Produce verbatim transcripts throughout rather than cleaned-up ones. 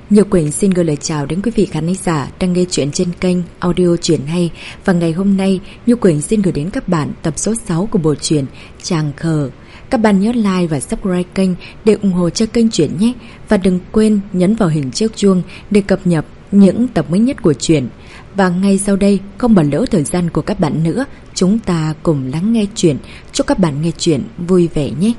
Như Quỳnh xin gửi lời chào đến quý vị khán giả đang nghe chuyện trên kênh Audio Truyện Hay. Và ngày hôm nay, Như Quỳnh xin gửi đến các bạn tập số sáu của bộ truyện Chàng Khờ. Các bạn nhớ like và subscribe kênh để ủng hộ cho kênh truyện nhé. Và đừng quên nhấn vào hình chiếc chuông để cập nhật những tập mới nhất của truyện. Và ngay sau đây, không bỏ lỡ thời gian của các bạn nữa, chúng ta cùng lắng nghe truyện. Chúc các bạn nghe truyện vui vẻ nhé.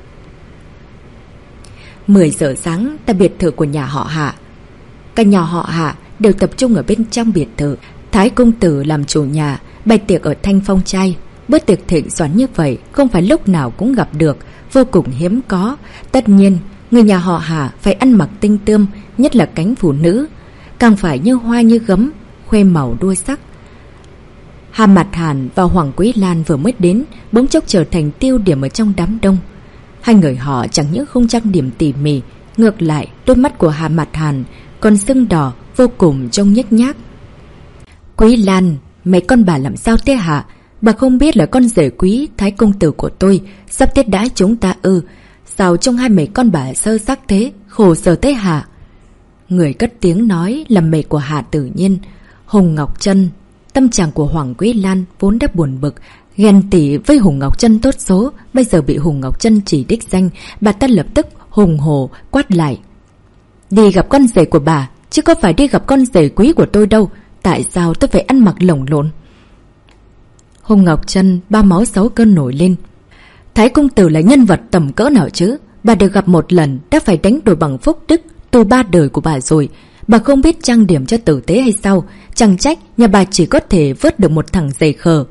mười giờ sáng tại biệt thự của nhà họ Hạ. Cả nhà họ Hạ đều tập trung ở bên trong biệt thự. Thái công tử làm chủ nhà, bày tiệc ở Thanh Phong Trai. Bữa tiệc thịnh soạn như vậy không phải lúc nào cũng gặp được, vô cùng hiếm có. Tất nhiên, người nhà họ Hạ phải ăn mặc tinh tươm, nhất là cánh phụ nữ, càng phải như hoa như gấm, khoe màu đua sắc. Hà Mặt Hàn và Hoàng Quý Lan vừa mới đến, bỗng chốc trở thành tiêu điểm ở trong đám đông. Hai người họ chẳng những không trang điểm tỉ mỉ, ngược lại đôi mắt của Hà Mặt Hàn còn sưng đỏ, vô cùng trông nhếch nhác. Quý Lan, mấy con bà làm sao thế hả? Bà không biết là con rể quý Thái công tử của tôi sắp tiết đãi chúng ta ư? Sao trong hai mấy con bà sơ sắc thế, khổ sở thế hả? Người cất tiếng nói là mẹ của Hạ Tử Nhiên, Hùng Ngọc Trân. Tâm trạng của Hoàng Quý Lan vốn đã buồn bực, ghen tị với Hùng Ngọc Trân tốt số, bây giờ bị Hùng Ngọc Trân chỉ đích danh, bà ta lập tức hùng hổ quát lại: đi gặp con rể của bà, chứ có phải đi gặp con rể quý của tôi đâu. Tại sao tôi phải ăn mặc lồng lộn? Hùng Ngọc Trân ba máu sáu cơn nổi lên. Thái công tử là nhân vật tầm cỡ nào chứ? Bà được gặp một lần đã phải đánh đổi bằng phúc đức từ ba đời của bà rồi. Bà không biết trang điểm cho tử tế hay sao? Chẳng trách nhà bà chỉ có thể vớt được một thằng dày khờ.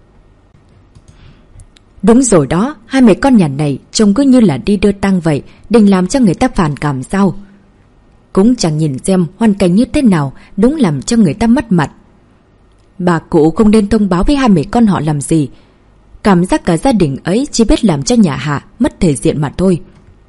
Đúng rồi đó, hai mẹ con nhà này trông cứ như là đi đưa tang vậy, định làm cho người ta phản cảm sao? Cũng chẳng nhìn xem hoàn cảnh như thế nào, đúng làm cho người ta mất mặt. Bà cụ không nên thông báo với hai mẹ con họ làm gì. Cảm giác cả gia đình ấy chỉ biết làm cho nhà Hạ mất thể diện mà thôi.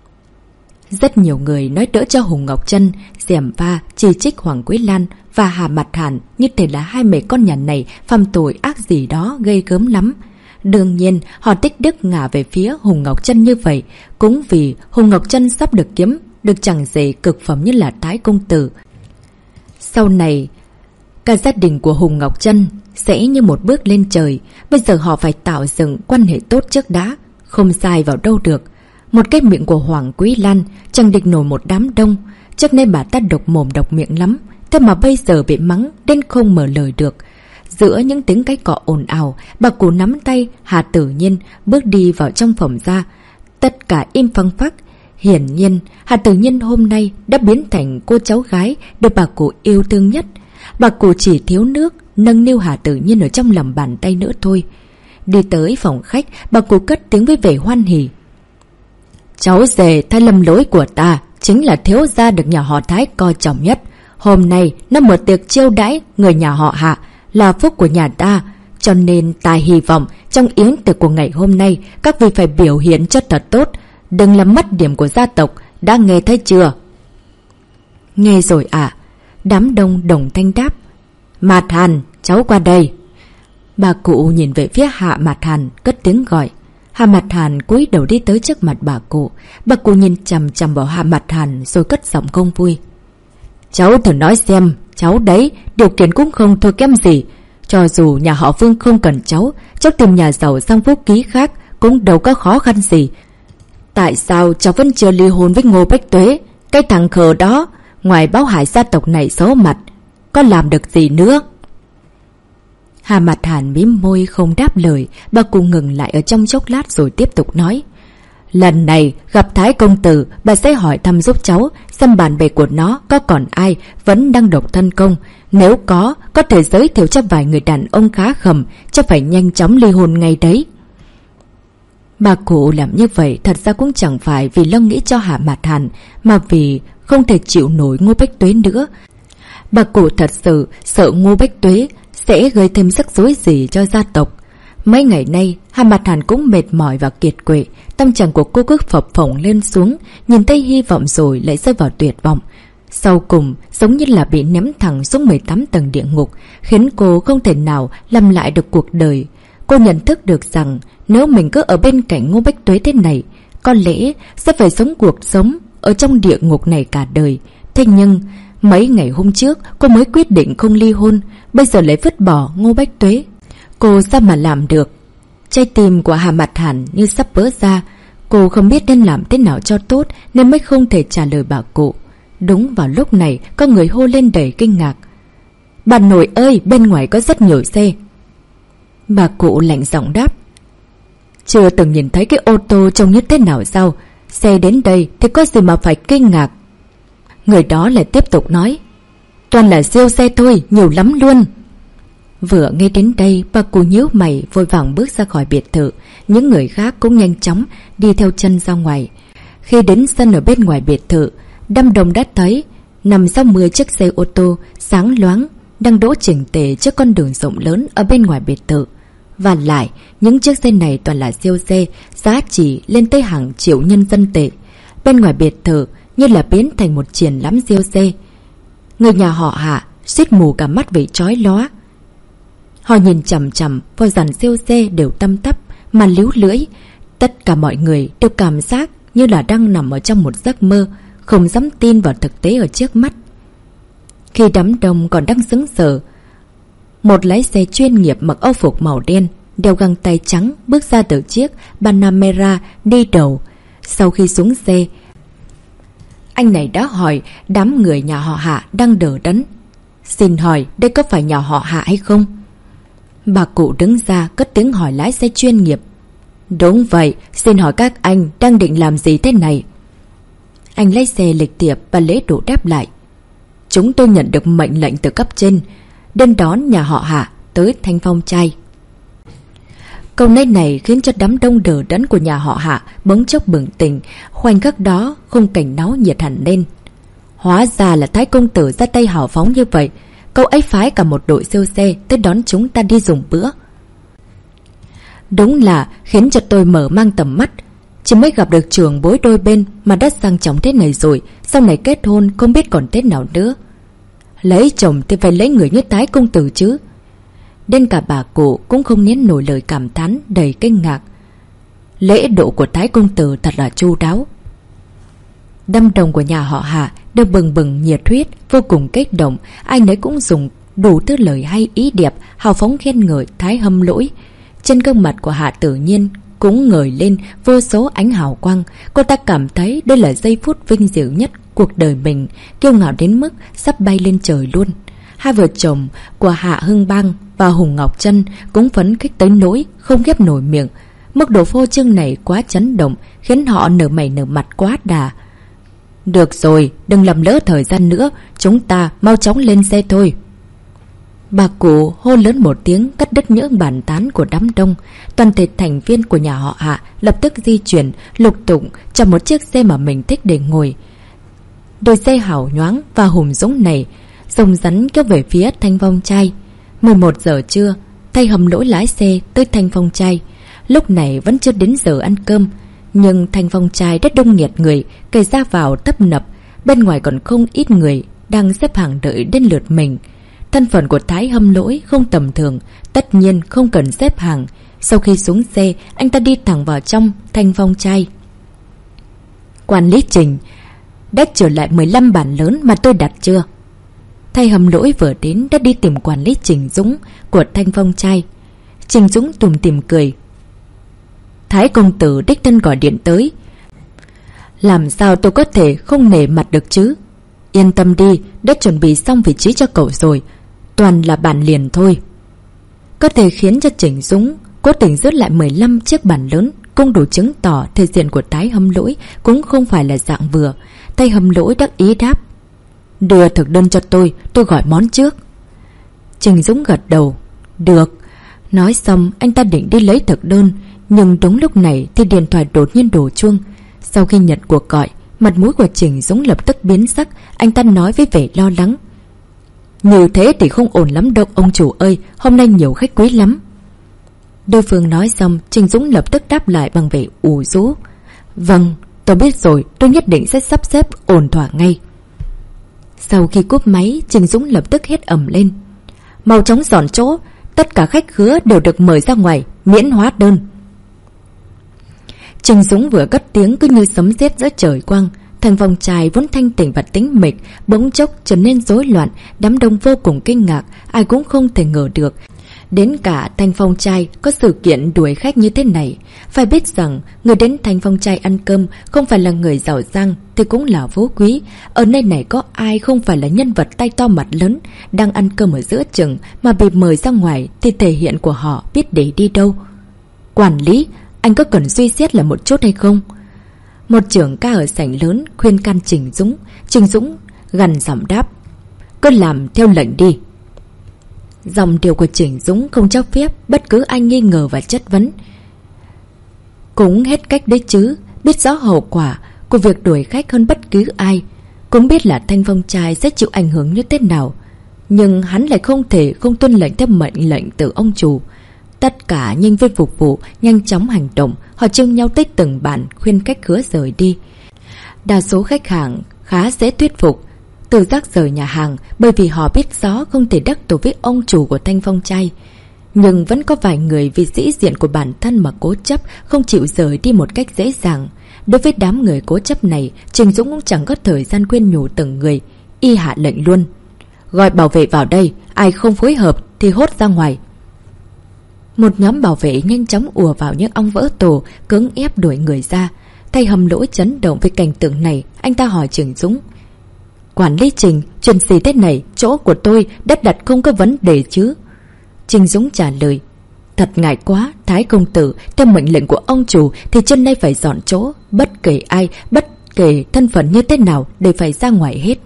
Rất nhiều người nói đỡ cho Hùng Ngọc Trân, gièm pha chỉ trích Hoàng Quý Lan và Hà Mặt Hàn như thể là hai mẹ con nhà này phạm tội ác gì đó gây gớm lắm. Đương nhiên họ tích đức ngả về phía Hùng Ngọc Trân như vậy cũng vì Hùng Ngọc Trân sắp được kiếm được chẳng dễ cực phẩm như là Thái công tử. Sau này cả gia đình của Hùng Ngọc Trân sẽ như một bước lên trời. Bây giờ họ phải tạo dựng quan hệ tốt trước đã, không sai vào đâu được. Một cái miệng của Hoàng Quý Lan chẳng địch nổi một đám đông, trước nên bà ta độc mồm độc miệng lắm. Thế mà bây giờ bị mắng đến không mở lời được. Giữa những tiếng cái cọ ồn ào, bà cụ nắm tay Hà Tử Nhiên bước đi vào trong phòng ra. Tất cả im phăng phắc. Hiển nhiên Hà Tử Nhiên hôm nay đã biến thành cô cháu gái được bà cụ yêu thương nhất. Bà cụ chỉ thiếu nước nâng niu Hà Tử Nhiên ở trong lòng bàn tay nữa thôi. Đi tới phòng khách, bà cụ cất tiếng với vẻ hoan hỉ: cháu rể thay lầm lỗi của ta chính là thiếu gia được nhà họ Thái coi trọng nhất. Hôm nay nó mở tiệc chiêu đãi người nhà họ Hạ, là phúc của nhà ta, cho nên ta hy vọng trong yến tiệc của ngày hôm nay các vị phải biểu hiện cho thật tốt, đừng làm mất điểm của gia tộc. Đã nghe thấy chưa? Nghe rồi ạ. À. Đám đông đồng thanh đáp: Mặt Hàn, cháu qua đây. Bà cụ nhìn về phía Hạ Mặt Hàn, cất tiếng gọi. Hạ Mặt Hàn cúi đầu đi tới trước mặt bà cụ. Bà cụ nhìn chằm chằm vào Hạ Mặt Hàn rồi cất giọng không vui: cháu thử nói xem, cháu đấy điều kiện cũng không thua kém gì. Cho dù nhà họ Vương không cần cháu, cháu tìm nhà giàu sang phú ký khác cũng đâu có khó khăn gì. Tại sao cháu vẫn chưa ly hôn với Ngô Bách Tuế? Cái thằng khờ đó, ngoài báo hại gia tộc này xấu mặt, có làm được gì nữa? Hà Mặt Hàn mím môi không đáp lời. Bà cụ ngừng lại ở trong chốc lát rồi tiếp tục nói: lần này gặp Thái công tử, bà sẽ hỏi thăm giúp cháu xem bạn bè của nó có còn ai vẫn đang độc thân không. Nếu có, có thể giới thiệu cho vài người đàn ông khá khẩm, cho phải nhanh chóng ly hôn ngay đấy. Bà cụ làm như vậy thật ra cũng chẳng phải vì lo nghĩ cho Hạ Mặt Hàn, mà vì không thể chịu nổi Ngô Bách Tuế nữa. Bà cụ thật sự sợ Ngô Bách Tuế sẽ gây thêm rắc rối gì cho gia tộc. Mấy ngày nay Hà Mặt Hàn cũng mệt mỏi và kiệt quệ. Tâm trạng của cô cứ phập phồng lên xuống, nhìn thấy hy vọng rồi lại rơi vào tuyệt vọng. Sau cùng giống như là bị ném thẳng xuống mười tám tầng địa ngục, khiến cô không thể nào làm lại được cuộc đời. Cô nhận thức được rằng nếu mình cứ ở bên cạnh Ngô Bách Tuế thế này, có lẽ sẽ phải sống cuộc sống ở trong địa ngục này cả đời. Thế nhưng mấy ngày hôm trước cô mới quyết định không ly hôn, bây giờ lại vứt bỏ Ngô Bách Tuế. Cô sao mà làm được? Trái tim của Hà Mặt Hàn như sắp vỡ ra. Cô không biết nên làm thế nào cho tốt nên mới không thể trả lời bà cụ. Đúng vào lúc này có người hô lên đầy kinh ngạc: "Bà nội ơi, bên ngoài có rất nhiều xe." Bà cụ lạnh giọng đáp: "Chưa từng nhìn thấy cái ô tô trông như thế nào sao? Xe đến đây thì có gì mà phải kinh ngạc." Người đó lại tiếp tục nói: "Toàn là siêu xe thôi, nhiều lắm luôn." Vừa nghe đến đây, bà cụ nhíu mày vội vàng bước ra khỏi biệt thự. Những người khác cũng nhanh chóng đi theo chân ra ngoài. Khi đến sân ở bên ngoài biệt thự, Đăm Đông đã thấy nằm sau mười chiếc xe ô tô sáng loáng đang đỗ chỉnh tề trước con đường rộng lớn ở bên ngoài biệt thự. Và lại, những chiếc xe này toàn là siêu xe, giá trị lên tới hàng triệu nhân dân tệ. Bên ngoài biệt thự như là biến thành một triển lãm siêu xe. Người nhà họ Hạ suýt mù cả mắt vì chói lóa. Họ nhìn chằm chằm vào dàn siêu xe đều tăm tắp mà líu lưỡi. Tất cả mọi người đều cảm giác như là đang nằm ở trong một giấc mơ, không dám tin vào thực tế ở trước mắt. Khi đám đông còn đang sững sờ, một lái xe chuyên nghiệp mặc âu phục màu đen, đeo găng tay trắng bước ra từ chiếc Panamera đi đầu. Sau khi xuống xe, anh này đã hỏi đám người nhà họ Hạ đang đờ đẫn: "Xin hỏi đây có phải nhà họ Hạ hay không?" Bà cụ đứng ra cất tiếng hỏi lái xe chuyên nghiệp: "Đúng vậy, xin hỏi các anh đang định làm gì thế này?" Anh lái xe lịch thiệp và lễ độ đáp lại: "Chúng tôi nhận được mệnh lệnh từ cấp trên, đến đón nhà họ Hạ tới Thanh Phong Trai." Câu nói này khiến cho đám đông đờ đẫn của nhà họ Hạ bỗng chốc bừng tỉnh. Khoảnh khắc đó khung cảnh náo nhiệt hẳn lên. Hóa ra là Thái công tử ra tay hào phóng như vậy. Cậu ấy phái cả một đội siêu xe tới đón chúng ta đi dùng bữa. Đúng là khiến cho tôi mở mang tầm mắt. Chỉ mới gặp được trường bối đôi bên mà đã sang chóng thế này rồi, sau này kết hôn không biết còn thế nào nữa. Lấy chồng thì phải lấy người như Thái công tử chứ. Đến cả bà cụ cũng không nén nổi lời cảm thán đầy kinh ngạc. Lễ độ của Thái công tử thật là chu đáo. Đăm Đồng của nhà họ Hạ đều bừng bừng nhiệt huyết, vô cùng kích động. Ai nấy cũng dùng đủ thứ lời hay ý đẹp hào phóng khen ngợi Thái Hâm Lỗi. Trên gương mặt của Hạ tự nhiên cũng ngời lên vô số ánh hào quang. Cô ta cảm thấy đây là giây phút vinh dự nhất cuộc đời mình, kiêu ngạo đến mức sắp bay lên trời luôn. Hai vợ chồng của Hạ Hưng Bang và Hùng Ngọc Trân cũng phấn khích tới nỗi không khép nổi miệng. Mức độ phô trương này quá chấn động, khiến họ nở mày nở mặt quá đà. Được rồi, đừng làm lỡ thời gian nữa, chúng ta mau chóng lên xe thôi. Bà cụ hô lớn một tiếng cắt đứt những bàn tán của đám đông. Toàn thể thành viên của nhà họ Hạ lập tức di chuyển lục tục chọn một chiếc xe mà mình thích để ngồi. Đôi xe hào nhoáng và hùng dũng này rồng rắn kéo về phía Thanh Phong Trai. mười một giờ trưa, Thay Hầm Lỗi lái xe tới Thanh Phong Trai. Lúc này vẫn chưa đến giờ ăn cơm, nhưng Thanh Phong Trai rất đông nghẹt người, cây ra vào tấp nập. Bên ngoài còn không ít người đang xếp hàng đợi đến lượt mình. Thân phận của Thái Hâm Lỗi không tầm thường, tất nhiên không cần xếp hàng. Sau khi xuống xe, anh ta đi thẳng vào trong Thanh Phong Trai. Quản lý Trình, đã trở lại mười lăm bản lớn mà tôi đặt chưa? Thay Hâm Lỗi vừa đến đã đi tìm quản lý Trình Dũng của Thanh Phong Trai. Trình Dũng tủm tỉm cười: Thái công tử đích thân gọi điện tới, làm sao tôi có thể không nể mặt được chứ? Yên tâm đi, đã chuẩn bị xong vị trí cho cậu rồi, toàn là bản liền thôi. Có thể khiến cho Trình Dũng cố tình rớt lại mười lăm chiếc bản lớn cũng đủ chứng tỏ thể diện của Thái Hâm Lỗi cũng không phải là dạng vừa. Thay Hâm Lỗi đắc ý đáp: Đưa thực đơn cho tôi, tôi gọi món trước. Trình Dũng gật đầu: Được. Nói xong anh ta định đi lấy thực đơn, nhưng đúng lúc này thì điện thoại đột nhiên đổ chuông. Sau khi nhận cuộc gọi, mặt mũi của Trình Dũng lập tức biến sắc. Anh ta nói với vẻ lo lắng: Như thế thì không ổn lắm đâu ông chủ ơi, hôm nay nhiều khách quý lắm. Đối phương nói xong, Trình Dũng lập tức đáp lại bằng vẻ ủ rũ: Vâng, tôi biết rồi, tôi nhất định sẽ sắp xếp ổn thỏa ngay. Sau khi cúp máy, Trình Dũng lập tức hét ầm lên: Mau chóng dọn chỗ, tất cả khách khứa đều được mời ra ngoài, miễn hóa đơn. Trình Dũng vừa cất tiếng cứ như sấm sét giữa trời quang. Thanh Phong trai vốn thanh tỉnh và tĩnh mịch, bỗng chốc trở nên rối loạn. Đám đông vô cùng kinh ngạc, ai cũng không thể ngờ được đến cả Thanh Phong trai có sự kiện đuổi khách như thế này. Phải biết rằng người đến Thanh Phong trai ăn cơm không phải là người giàu sang thì cũng là phú quý. Ở nơi này có ai không phải là nhân vật tay to mặt lớn, đang ăn cơm ở giữa chừng mà bị mời ra ngoài thì thể hiện của họ biết để đi đâu. Quản lý, anh có cần suy xét là một chút hay không? Một trưởng ca ở sảnh lớn khuyên can Trình Dũng. Trình Dũng gằn giọng đáp: cứ làm theo lệnh đi. Dòng điều của Trình Dũng không cho phép bất cứ ai nghi ngờ và chất vấn. Cũng hết cách đấy chứ, biết rõ hậu quả của việc đuổi khách hơn bất cứ ai, cũng biết là Thanh Phong trai sẽ chịu ảnh hưởng như thế nào, nhưng hắn lại không thể không tuân lệnh theo mệnh lệnh từ ông chủ. Tất cả nhân viên phục vụ nhanh chóng hành động, họ trưng nhau tới từng bàn khuyên khách khứa rời đi. Đa số khách hàng khá dễ thuyết phục, tự giác rời nhà hàng bởi vì họ biết rõ không thể đắc tội với ông chủ của Thanh Phong trai. Nhưng vẫn có vài người vì sĩ diện của bản thân mà cố chấp, không chịu rời đi một cách dễ dàng. Đối với đám người cố chấp này, Trình Dũng cũng chẳng có thời gian khuyên nhủ từng người, y hạ lệnh luôn: gọi bảo vệ vào đây, ai không phối hợp thì hốt ra ngoài. Một nhóm bảo vệ nhanh chóng ùa vào những ong vỡ tổ, cưỡng ép đuổi người ra. Thay Hầm Lỗi chấn động với cảnh tượng này, anh ta hỏi Trình Dũng: quản lý Trình, chuyện gì thế này, chỗ của tôi đất đặt không có vấn đề chứ? Trình Dũng trả lời: thật ngại quá, Thái công tử, theo mệnh lệnh của ông chủ thì chân đây phải dọn chỗ, bất kể ai, bất kể thân phận như thế nào đều phải ra ngoài hết.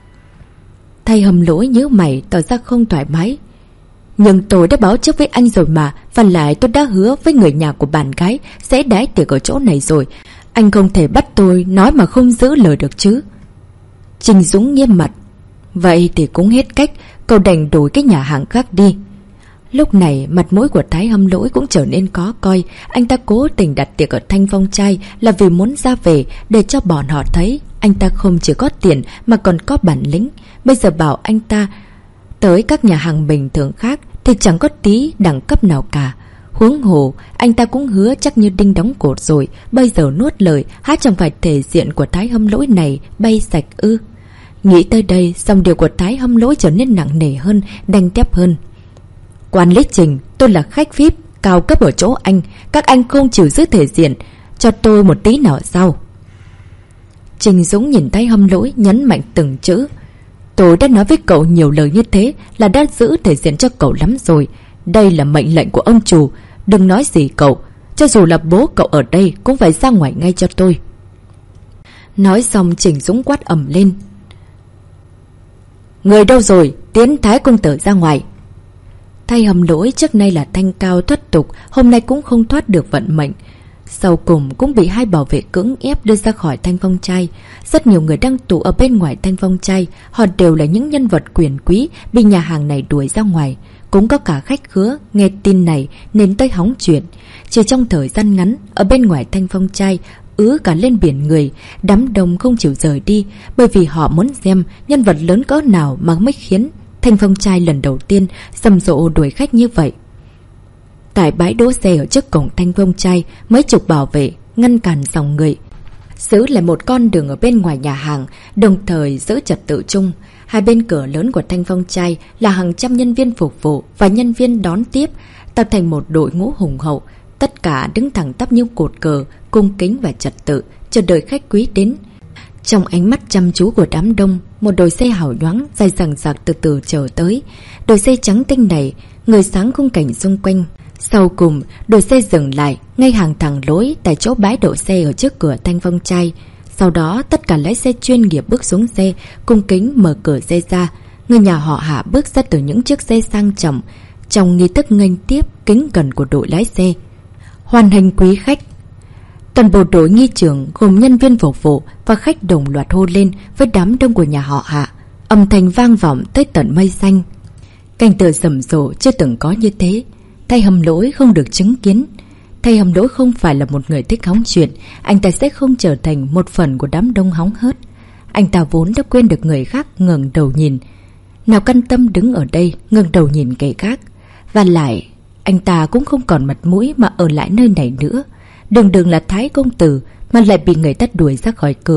Thay Hầm Lỗi nhíu mày tỏ ra không thoải mái: nhưng tôi đã báo trước với anh rồi mà, và lại tôi đã hứa với người nhà của bạn gái sẽ đãi tiệc ở chỗ này rồi, anh không thể bắt tôi nói mà không giữ lời được chứ. Trình Dũng nghiêm mặt: vậy thì cũng hết cách, cậu đành đổi cái nhà hàng khác đi. Lúc này mặt mũi của Thái Hâm Lỗi cũng trở nên khó coi. Anh ta cố tình đặt tiệc ở Thanh Phong trai là vì muốn ra về để cho bọn họ thấy anh ta không chỉ có tiền mà còn có bản lĩnh. Bây giờ bảo anh ta tới các nhà hàng bình thường khác thì chẳng có tí đẳng cấp nào cả. Huống hồ anh ta cũng hứa chắc như đinh đóng cột rồi, bây giờ nuốt lời há chẳng phải thể diện của Thái Hâm Lỗi này bay sạch ư? Nghĩ tới đây, dòng điều của Thái Hâm Lỗi trở nên nặng nề hơn, đanh thép hơn. Quản lý Trình, tôi là khách vi ai pi cao cấp ở chỗ anh, các anh không chịu giữ thể diện cho tôi một tí nào sao? Trình Dũng nhìn Thái Hâm Lỗi nhấn mạnh từng chữ: tôi đã nói với cậu nhiều lời như thế là đã giữ thể diện cho cậu lắm rồi. Đây là mệnh lệnh của ông chủ, đừng nói gì cậu, cho dù là bố cậu ở đây cũng phải ra ngoài ngay cho tôi. Nói xong Trình Dũng quát ầm lên: người đâu rồi, tiến Thái công tử ra ngoài. Thay Hầm Lỗi trước nay là thanh cao thoát tục, hôm nay cũng không thoát được vận mệnh. Sau cùng cũng bị hai bảo vệ cưỡng ép đưa ra khỏi Thanh Phong trai. Rất nhiều người đang tụ ở bên ngoài Thanh Phong trai, họ đều là những nhân vật quyền quý bị nhà hàng này đuổi ra ngoài. Cũng có cả khách khứa nghe tin này nên tới hóng chuyện. Chỉ trong thời gian ngắn, ở bên ngoài Thanh Phong trai ứ cả lên biển người. Đám đông không chịu rời đi, bởi vì họ muốn xem nhân vật lớn cỡ nào mà mới khiến Thanh Phong trai lần đầu tiên rầm rộ đuổi khách như vậy. Tại bãi đỗ xe ở trước cổng Thanh Phong trai, mấy chục bảo vệ ngăn cản dòng người, giữ lại một con đường ở bên ngoài nhà hàng, đồng thời giữ trật tự chung. Hai bên cửa lớn của Thanh Phong trai là hàng trăm nhân viên phục vụ và nhân viên đón tiếp, tạo thành một đội ngũ hùng hậu. Tất cả đứng thẳng tắp như cột cờ, cung kính và trật tự, chờ đợi khách quý đến. Trong ánh mắt chăm chú của đám đông, một đội xe hào nhoáng dài dằng dặc từ từ chờ tới. Đội xe trắng tinh này, người sáng khung cảnh xung quanh. Sau cùng, đội xe dừng lại ngay hàng thẳng lối tại chỗ bãi đậu xe ở trước cửa Thanh Phong trai. Sau đó, tất cả lái xe chuyên nghiệp bước xuống xe, cung kính mở cửa xe ra. Người nhà họ Hạ bước ra từ những chiếc xe sang trọng, trong nghi thức nghênh tiếp kính cẩn của đội lái xe. Hoan nghênh quý khách. Toàn bộ đội nghi trưởng gồm nhân viên phục vụ và khách đồng loạt hô lên với đám đông của nhà họ Hạ. Âm thanh vang vọng tới tận mây xanh. Cảnh tượng rầm rộ chưa từng có như thế. Thay Hầm Lỗi không được chứng kiến. Thay Hầm Lỗi không phải là một người thích hóng chuyện, anh ta sẽ không trở thành một phần của đám đông hóng hớt. Anh ta vốn đã quên được người khác ngẩng đầu nhìn, nào căn tâm đứng ở đây ngẩng đầu nhìn kẻ khác. Và lại, anh ta cũng không còn mặt mũi mà ở lại nơi này nữa. Đừng đừng là Thái công tử mà lại bị người ta đuổi ra khỏi cửa.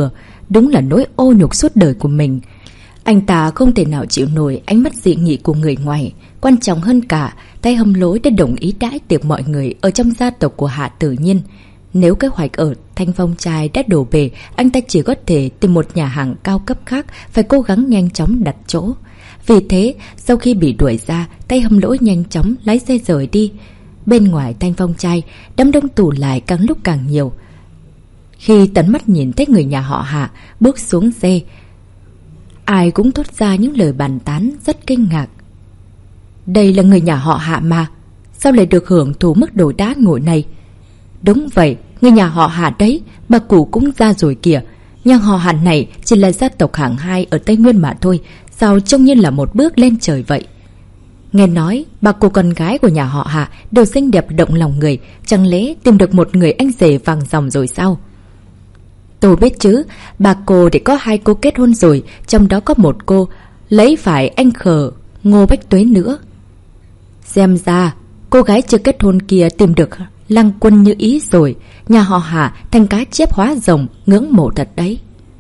đúng là nỗi ô nhục suốt đời của mình. Anh ta không thể nào chịu nổi ánh mắt dị nghị của người ngoài. Quan trọng hơn cả, tay Hâm Lỗi đã đồng ý đãi tiệc mọi người ở trong gia tộc của Hạ Tử Nhiên. Nếu kế hoạch ở Thanh Phong Trai đã đổ bể, anh ta chỉ có thể tìm một nhà hàng cao cấp khác, phải cố gắng nhanh chóng đặt chỗ. Vì thế, sau khi bị đuổi ra, tay Hâm Lỗi nhanh chóng lái xe rời đi. Bên ngoài Thanh Phong Trai, đám đông tụ lại càng lúc càng nhiều. Khi tận mắt nhìn thấy người nhà họ Hạ bước xuống xe, ai cũng thốt ra những lời bàn tán rất kinh ngạc. Đây là người nhà họ Hạ mà, sao lại được hưởng thụ mức đồ đá ngộ này? Đúng vậy, người nhà họ Hạ đấy, bà cụ cũng ra rồi kìa. Nhưng họ Hạ này chỉ là gia tộc hạng hai ở Tây Nguyên mà thôi, sao trông như là một bước lên trời vậy? Nghe nói, bà cô con gái của nhà họ Hạ đều xinh đẹp động lòng người, chẳng lẽ tìm được một người anh rể vàng ròng rồi sao? Tôi biết chứ, bà cô để có hai cô kết hôn rồi, trong đó có một cô lấy phải anh khờ Ngô Bách Tuế nữa. Xem ra, cô gái chưa kết hôn kia tìm được Lăng Quân như ý rồi, nhà họ Hạ thành cá chép hóa rồng, ngưỡng mộ thật đấy.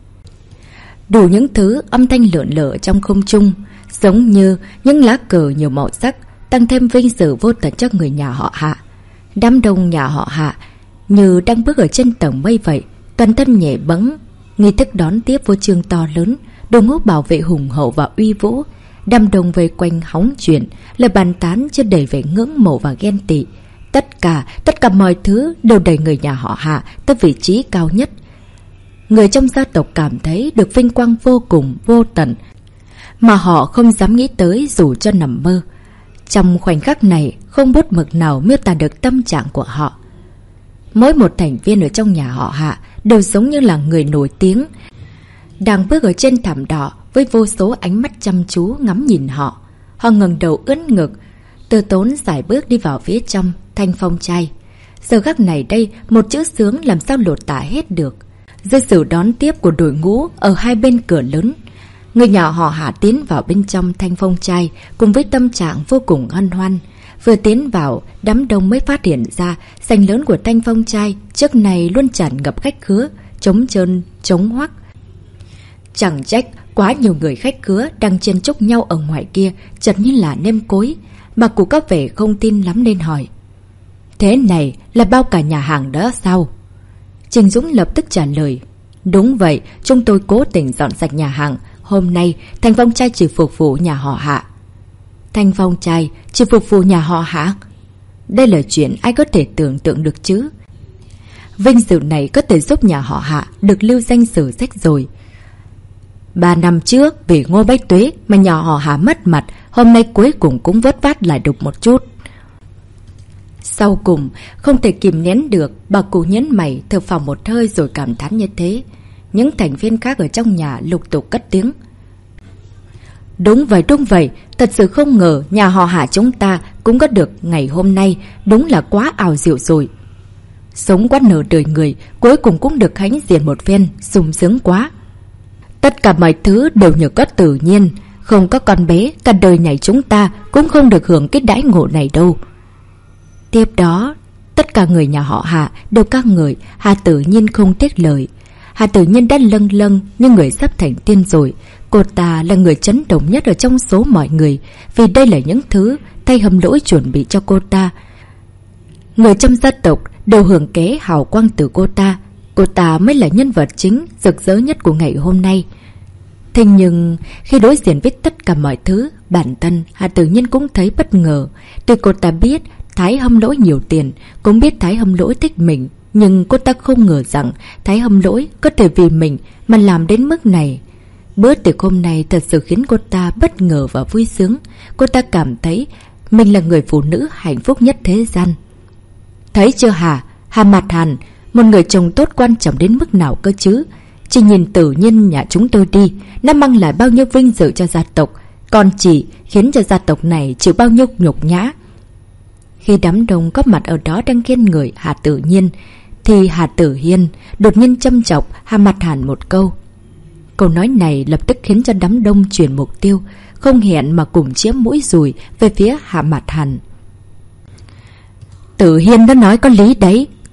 Đủ những thứ âm thanh lượn lờ trong không trung, giống như những lá cờ nhiều màu sắc, tăng thêm vinh dự vô tận cho người nhà họ Hạ. Đám đông nhà họ Hạ như đang bước ở trên tầng mây vậy, toàn thân nhẹ bẫng. Nghi thức đón tiếp vô trường to lớn, đội ngũ bảo vệ hùng hậu và uy vũ. Đám đông vây quanh hóng chuyện, lời bàn tán chưa đầy vẻ ngưỡng mộ và ghen tị. Tất cả, tất cả mọi thứ đều đẩy người nhà họ Hạ tới vị trí cao nhất. Người trong gia tộc cảm thấy được vinh quang vô cùng, vô tận, mà họ không dám nghĩ tới dù cho nằm mơ. Trong khoảnh khắc này, không bút mực nào miêu tả được tâm trạng của họ. Mỗi một thành viên ở trong nhà họ Hạ đều giống như là người nổi tiếng, đang bước ở trên thảm đỏ với vô số ánh mắt chăm chú ngắm nhìn họ. Họ ngẩng đầu ưỡn ngực, từ tốn sải bước đi vào phía trong Thanh Phong Trai. Giờ khắc này đây, một chữ sướng làm sao lột tả hết được. Dưới sự đón tiếp của đội ngũ ở hai bên cửa lớn, người nhà họ Hạ tiến vào bên trong Thanh Phong Trai cùng với tâm trạng vô cùng hân hoan. Vừa tiến vào, đám đông mới phát hiện ra sảnh lớn của Thanh Phong Trai trước này luôn tràn ngập khách khứa, trống trơn, trống hoắc. Chẳng trách quá nhiều người khách khứa đang chen chúc nhau ở ngoài kia, chật như là nêm cối. Bà cụ có vẻ không tin lắm nên hỏi: Thế này là bao cả nhà hàng đó sao? Trình Dũng lập tức trả lời: Đúng vậy, chúng tôi cố tình dọn sạch nhà hàng. Hôm nay Thanh Phong Trai chỉ phục vụ nhà họ Hạ. Thanh Phong Trai chỉ phục vụ nhà họ Hạ? Đây là chuyện ai có thể tưởng tượng được chứ. Vinh dự này có thể giúp nhà họ Hạ được lưu danh sử sách rồi. Ba năm trước vì Ngô Bách Tuế mà nhà họ Hạ mất mặt, hôm nay cuối cùng cũng vớt vát lại được một chút. Sau cùng không thể kìm nén được, bà cụ nhấn mày thở phào một hơi rồi cảm thán như thế. Những thành viên khác ở trong nhà lục tục cất tiếng: Đúng vậy, đúng vậy, thật sự không ngờ nhà họ Hạ chúng ta cũng có được ngày hôm nay, đúng là quá ảo diệu rồi. Sống quá nửa đời người, cuối cùng cũng được hãnh diện một phen, sung sướng quá. Tất cả mọi thứ đều nhờ có Tự Nhiên, không có con bé, cả đời này chúng ta cũng không được hưởng cái đãi ngộ này đâu. Tiếp đó, tất cả người nhà họ Hạ đều ca ngợi Hạ Tự Nhiên không tiếc lời. Hạ Tự Nhiên đã lâng lâng như người sắp thành tiên rồi. Cô ta là người chấn động nhất ở trong số mọi người, vì đây là những thứ tay Hâm Lỗi chuẩn bị cho cô ta. Người trong gia tộc đều hưởng ké hào quang từ cô ta. Cô ta mới là nhân vật chính rực rỡ nhất của ngày hôm nay. Thế nhưng khi đối diện với tất cả mọi thứ, bản thân Hạ Tự Nhiên cũng thấy bất ngờ. Tuy cô ta biết Thái Hâm Lỗi nhiều tiền, cũng biết Thái Hâm Lỗi thích mình, nhưng cô ta không ngờ rằng Thái Hâm Lỗi có thể vì mình mà làm đến mức này. Bữa tiệc hôm nay thật sự khiến cô ta bất ngờ và vui sướng. Cô ta cảm thấy mình là người phụ nữ hạnh phúc nhất thế gian. Thấy chưa hả? Hà Mạt Hàn, một người chồng tốt quan trọng đến mức nào cơ chứ? Chỉ nhìn Tự Nhiên nhà chúng tôi đi, nó mang lại bao nhiêu vinh dự cho gia tộc, còn chỉ khiến cho gia tộc này chịu bao nhiêu nhục nhã. Khi đám đông có mặt ở đó đang khen ngợi Hạ Tự Nhiên, thì Hạ Tử Hiên đột nhiên châm chọc Hà Mạt Hàn một câu. Câu nói này lập tức khiến cho đám đông chuyển mục tiêu, không hẹn mà cùng chĩa mũi dùi về phía Hạ Mạt Hàn. Tử Hiên đã nói có lý đấy,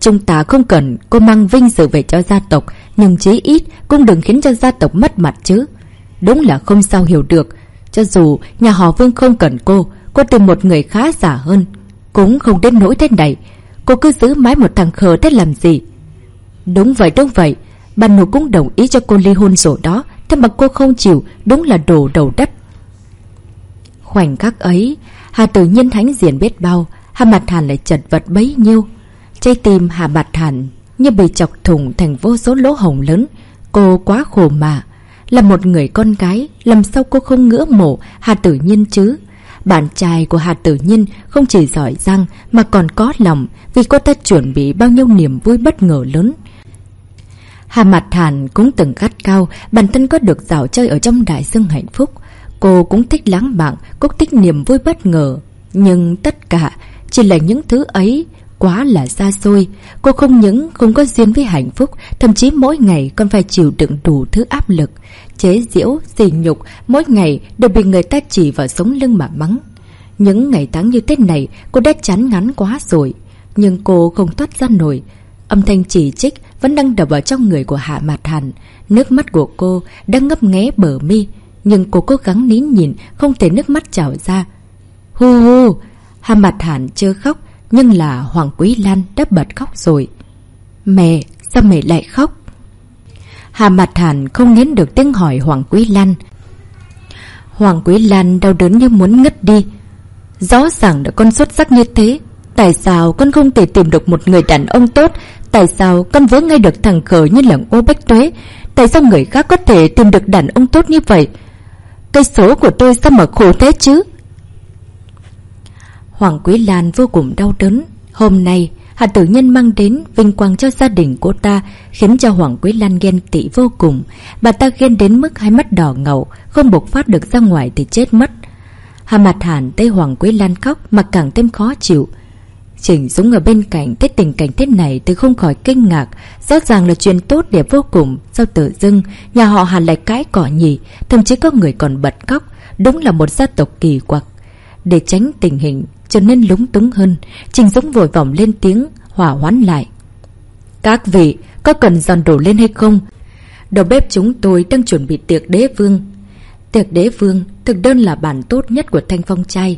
Chúng ta không cần cô mang vinh dự về cho gia tộc, nhưng chí ít cũng đừng khiến cho gia tộc mất mặt chứ. Đúng là không sao hiểu được. Cho dù nhà họ Vương không cần cô, cô tìm một người khá giả hơn, cũng không đến nỗi thế này. Cô cứ giữ mãi một thằng khờ thế làm gì? Đúng vậy, đúng vậy. Bà nội cũng đồng ý cho cô ly hôn rồi đó. Thế mà cô không chịu, đúng là đồ đầu đất. Khoảnh khắc ấy, Hà Tử Nhiên hãnh diện biết bao, Hà Mặt Hàn lại chật vật bấy nhiêu. Trái tim Hà Mặt Hàn như bị chọc thủng thành vô số lỗ hổng lớn. Cô quá khổ mà. Là một người con gái, làm sao cô không ngưỡng mộ Hà Tử Nhiên chứ? Bạn trai của Hà Tử Nhiên không chỉ giỏi giang mà còn có lòng, vì cô ta chuẩn bị bao nhiêu niềm vui bất ngờ lớn. Hà Mặt Hàn cũng từng khát cao bản thân có được dạo chơi ở trong đại dương hạnh phúc. Cô cũng thích lãng mạn, cũng thích niềm vui bất ngờ. Nhưng tất cả chỉ là những thứ ấy quá là xa xôi. Cô không những không có duyên với hạnh phúc, thậm chí mỗi ngày còn phải chịu đựng đủ thứ áp lực, chế giễu, sỉ nhục, mỗi ngày đều bị người ta chỉ vào sống lưng mà mắng. Những ngày tháng như thế này cô đã chán ngán quá rồi, nhưng cô không thoát ra nổi. Âm thanh chỉ trích vẫn đang đập vào trong người của Hạ Mạt Hàn. Nước mắt của cô đang ngấp nghé bờ mi, nhưng cô cố gắng nín nhịn, không thể nước mắt trào ra. Hu hu! Hạ Mạt Hàn chưa khóc, nhưng là Hoàng Quý Lan đã bật khóc rồi. Mẹ, sao mẹ lại khóc? Hà Mặt Hàn không nín được tiếng hỏi Hoàng Quý Lan. Hoàng Quý Lan đau đớn như muốn ngất đi. Rõ ràng là con xuất sắc như thế, tại sao con không thể tìm được một người đàn ông tốt? Tại sao con vớ ngay được thằng khờ như là Ngô Bách Tuế? Tại sao người khác có thể tìm được đàn ông tốt như vậy? Cái số của tôi sao mà khổ thế chứ? Hoàng Quý Lan vô cùng đau đớn. Hôm nay Hà Tử Nhân mang đến vinh quang cho gia đình cô ta, khiến cho Hoàng Quý Lan ghen tị vô cùng. Bà ta ghen đến mức hai mắt đỏ ngầu, không bộc phát được ra ngoài thì chết mất. Hà Mặt Hàn thấy Hoàng Quý Lan khóc mà càng thêm khó chịu. Trình Dũng ở bên cạnh thấy tình cảnh thế này thì không khỏi kinh ngạc. Rõ ràng là chuyện tốt đẹp vô cùng, sao tự dưng nhà họ Hàn lại cãi cọ nhỉ? Thậm chí có người còn bật khóc. Đúng là một gia tộc kỳ quặc. Để tránh tình hình trở nên lúng túng hơn, Trình Dũng vội vòng lên tiếng hòa hoãn lại. Các vị có cần dọn đồ lên hay không? Đầu bếp chúng tôi đang chuẩn bị tiệc đế vương. Tiệc đế vương thực đơn là bản tốt nhất của Thanh Phong Trai.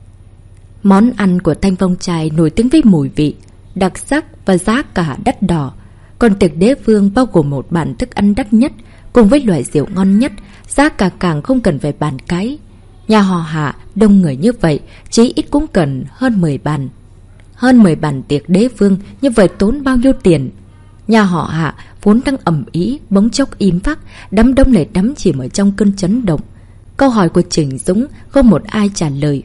Món ăn của Thanh Phong Trai nổi tiếng với mùi vị đặc sắc và giá cả đắt đỏ. Còn tiệc đế vương bao gồm một bản thức ăn đắt nhất cùng với loại rượu ngon nhất, giá cả càng không cần phải bàn cái. Nhà họ Hạ đông người như vậy, chí ít cũng cần hơn mười bàn. Hơn mười bàn tiệc đế vương, như vậy tốn bao nhiêu tiền? Nhà họ Hạ vốn đang ầm ĩ, bỗng chốc im phắc, đám đông lại đắm chìm ở trong cơn chấn động. Câu hỏi của Trình Dũng không một ai trả lời.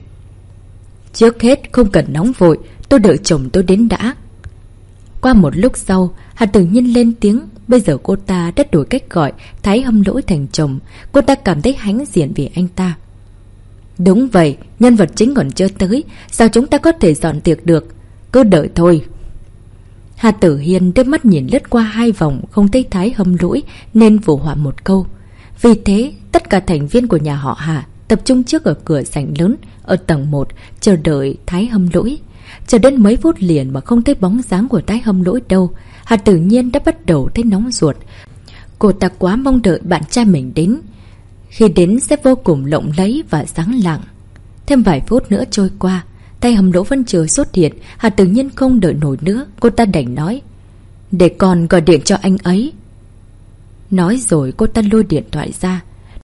Trước hết không cần nóng vội, tôi đợi chồng tôi đến đã. Qua một lúc sau, Hà Tử Nhiên lên tiếng. Bây giờ cô ta đã đổi cách gọi Thái Hâm Lỗi thành chồng. Cô ta cảm thấy hãnh diện vì anh ta. Đúng vậy, nhân vật chính còn chưa tới, sao chúng ta có thể dọn tiệc được? Cứ đợi thôi. Hà Tử Hiên đôi mắt nhìn lướt qua hai vòng, không thấy Thái Hâm Lỗi nên phụ họa một câu. Vì thế tất cả thành viên của nhà họ Hà tập trung trước ở cửa sảnh lớn ở tầng một, chờ đợi Thái Hâm Lỗi. Chờ đến mấy phút liền mà không thấy bóng dáng của Thái Hâm Lỗi đâu. Hà Tử Nhiên đã bắt đầu thấy nóng ruột. Cô ta quá mong đợi bạn trai mình đến. Khi đến sẽ vô cùng lộng lẫy và sáng lạng. Thêm vài phút nữa trôi qua, Thái Hâm Lỗi vẫn chưa xuất hiện. Hà Tử Nhiên không đợi nổi nữa, cô ta đành nói: để con gọi điện cho anh ấy. Nói rồi cô ta lôi điện thoại ra.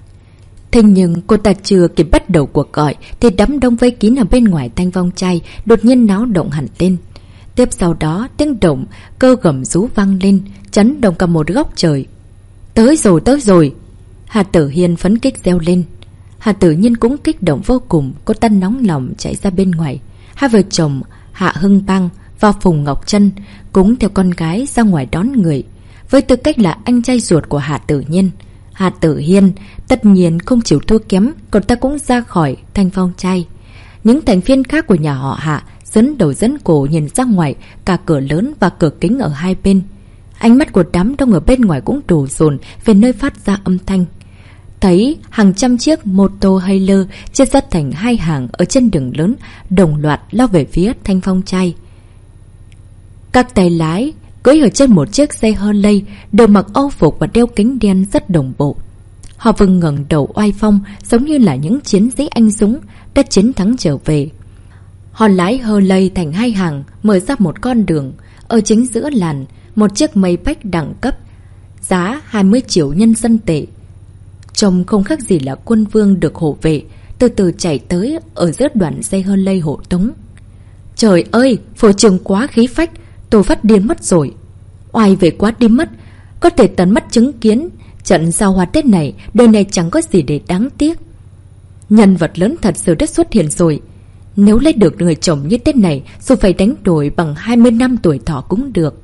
Thế nhưng cô ta chưa kịp bắt đầu cuộc gọi thì đám đông vây kín ở bên ngoài Thanh Phong Trai đột nhiên náo động hẳn lên. Tiếp sau đó tiếng động cơ gầm rú vang lên, chấn động cả một góc trời. Tới rồi, tới rồi! Hà Tử Hiên phấn khích reo lên. Hà Tử Nhiên cũng kích động vô cùng, cô ta nóng lòng chạy ra bên ngoài. Hai vợ chồng Hạ Hưng Bang và Phùng Ngọc Trân cũng theo con gái ra ngoài đón người. Với tư cách là anh trai ruột của Hà Tử Nhiên, Hà Tử Hiên tất nhiên không chịu thua kém, còn ta cũng ra khỏi Thanh Phong Trai. Những thành viên khác của nhà họ Hạ dẫn đầu dẫn cổ nhìn ra ngoài cả cửa lớn và cửa kính ở hai bên. Ánh mắt của đám đông ở bên ngoài cũng đổ dồn về nơi phát ra âm thanh. Thấy hàng trăm chiếc mô tô hay lơ chia ra thành hai hàng ở trên đường lớn, đồng loạt lao về phía Thanh Phong Trai. Các tay lái cưỡi ở trên một chiếc xe Harley đều mặc âu phục và đeo kính đen rất đồng bộ. Họ vâng ngẩng đầu oai phong, giống như là những chiến sĩ anh dũng đã chiến thắng trở về. Họ lái Harley thành hai hàng, mở ra một con đường. Ở chính giữa làn, một chiếc Maybach đẳng cấp, giá hai mươi triệu nhân dân tệ. Trông không khác gì là quân vương được hộ vệ, từ từ chạy tới ở giữa đoạn xe Harley hộ tống. Trời ơi, phổ trường quá khí phách, tôi phát điên mất rồi. Oai về quá đi mất, có thể tận mắt chứng kiến trận giao hoa Tết này, đời này chẳng có gì để đáng tiếc. Nhân vật lớn thật sự đã xuất hiện rồi. Nếu lấy được người chồng như thế này, dù phải đánh đổi bằng hai mươi năm tuổi thọ cũng được.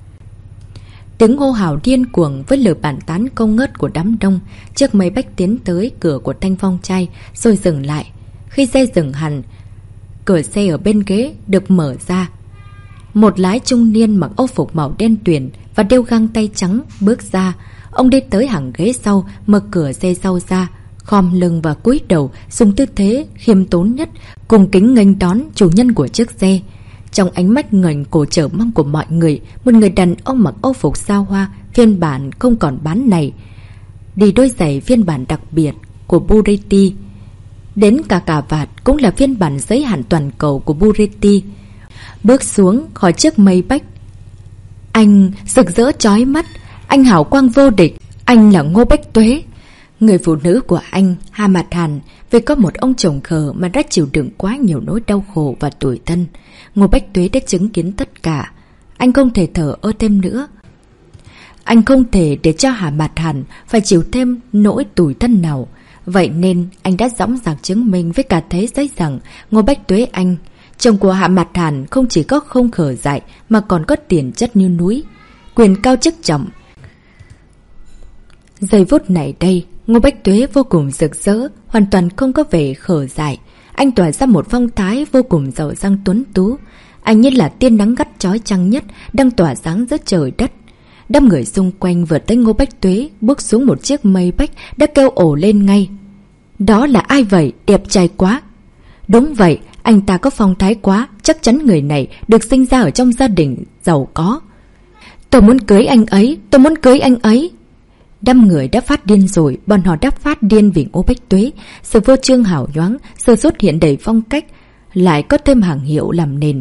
Tiếng hô hào điên cuồng với lời bàn tán công ngớt của đám đông. Chiếc Maybach tiến tới cửa của Thanh Phong trai rồi dừng lại. Khi xe dừng hẳn, cửa xe ở bên ghế được mở ra. Một lái trung niên mặc âu phục màu đen tuyền và đeo găng tay trắng bước ra. Ông đi tới hàng ghế sau, mở cửa xe sau ra, khom lưng và cúi đầu, dùng tư thế khiêm tốn nhất, cùng kính nghênh đón chủ nhân của chiếc xe. Trong ánh mắt ngẩng cổ chờ mong của mọi người, một người đàn ông mặc âu phục sao hoa phiên bản không còn bán này, đi đôi giày phiên bản đặc biệt của Bugatti. Đến cả cà vạt cũng là phiên bản giới hạn toàn cầu của Bugatti. Bước xuống khỏi chiếc Maybach, anh rực rỡ chói mắt, anh hào quang vô địch, anh là Ngô Bách Tuế. Người phụ nữ của anh, Hà Mạt Hàn, vì có một ông chồng khờ mà đã chịu đựng quá nhiều nỗi đau khổ và tủi thân. Ngô Bách Tuế đã chứng kiến tất cả. Anh không thể thở ơ thêm nữa. Anh không thể để cho Hà Mạt Hàn phải chịu thêm nỗi tủi thân nào. Vậy nên anh đã dõng dạc chứng minh với cả thế giới rằng Ngô Bách Tuế anh, chồng của Hạ Mạt Hàn, không chỉ có không khờ dại mà còn có tiền chất như núi, quyền cao chức trọng. Giây phút này đây, Ngô Bách Tuế vô cùng rực rỡ, hoàn toàn không có vẻ khờ dại. Anh tỏa ra một phong thái vô cùng giàu sang tuấn tú. Anh như là tia nắng gắt chói chang nhất đang tỏa sáng giữa trời đất. Đám người xung quanh vừa thấy Ngô Bách Tuế bước xuống một chiếc Maybach đã kêu ổ lên ngay. Đó là ai vậy? Đẹp trai quá! Đúng vậy, anh ta có phong thái quá, chắc chắn người này được sinh ra ở trong gia đình giàu có. Tôi muốn cưới anh ấy, tôi muốn cưới anh ấy. Đám người đã phát điên rồi, bọn họ đã phát điên vì Ngô Bách Tuế. Sự vô trương hào nhoáng, sự xuất hiện đầy phong cách, lại có thêm hàng hiệu làm nền.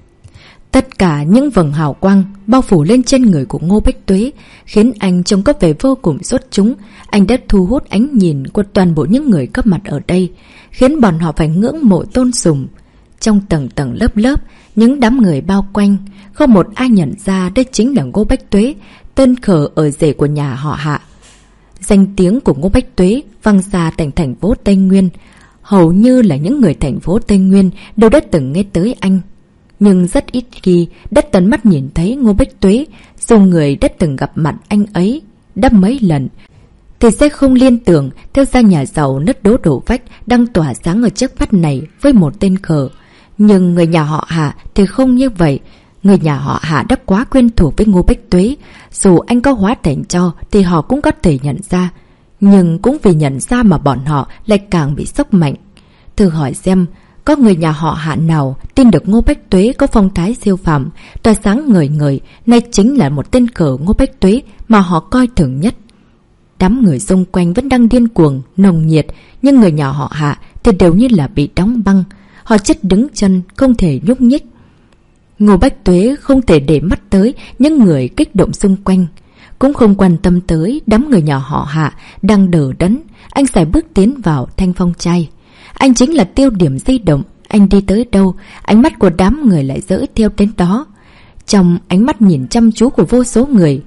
Tất cả những vầng hào quang bao phủ lên trên người của Ngô Bách Tuế, khiến anh trông có vẻ vô cùng xuất chúng. Anh đã thu hút ánh nhìn của toàn bộ những người có mặt ở đây, khiến bọn họ phải ngưỡng mộ tôn sùng. Trong tầng tầng lớp lớp, những đám người bao quanh, không một ai nhận ra đây chính là Ngô Bách Tuế, tên khờ ở rể của nhà họ Hạ. Danh tiếng của Ngô Bách Tuế vang xa thành thành phố Tây Nguyên. Hầu như là những người thành phố Tây Nguyên đều đã từng nghe tới anh. Nhưng rất ít khi đã tận mắt nhìn thấy Ngô Bách Tuế. Dù người đã từng gặp mặt anh ấy đã mấy lần, thì sẽ không liên tưởng theo gia nhà giàu nứt đố đổ vách đang tỏa sáng ở trước mắt này với một tên khờ. Nhưng người nhà họ Hạ thì không như vậy. Người nhà họ Hạ đã quá quen thuộc với Ngô Bách Tuế. Dù anh có hóa thành cho thì họ cũng có thể nhận ra. Nhưng cũng vì nhận ra mà bọn họ lại càng bị sốc mạnh. Thử hỏi xem, có người nhà họ Hạ nào tin được Ngô Bách Tuế có phong thái siêu phàm, tỏa sáng ngời ngời, nay chính là một tên cờ Ngô Bách Tuế mà họ coi thường nhất. Đám người xung quanh vẫn đang điên cuồng, nồng nhiệt, nhưng người nhà họ Hạ thì đều như là bị đóng băng. Họ chết đứng chân, không thể nhúc nhích. Ngô Bách Tuế không thể để mắt tới những người kích động xung quanh, cũng không quan tâm tới đám người nhà họ Hạ đang đờ đẫn. Anh sải bước tiến vào Thanh Phong trai. Anh chính là tiêu điểm di động. Anh đi tới đâu, ánh mắt của đám người lại dõi theo đến đó. Trong ánh mắt nhìn chăm chú của vô số người,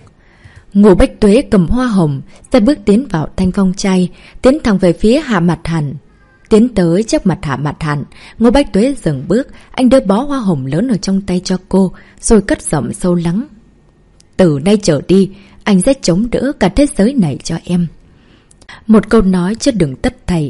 Ngô Bách Tuế cầm hoa hồng, sải bước tiến vào Thanh Phong trai, tiến thẳng về phía Hạ Mạt Hàn. Tiến tới trước mặt Hạ Mạt Hàn, Ngô Bách Tuế dừng bước. Anh đưa bó hoa hồng lớn ở trong tay cho cô, rồi cất giọng sâu lắng: từ nay trở đi, anh sẽ chống đỡ cả thế giới này cho em. Một câu nói chưa đừng tất thầy.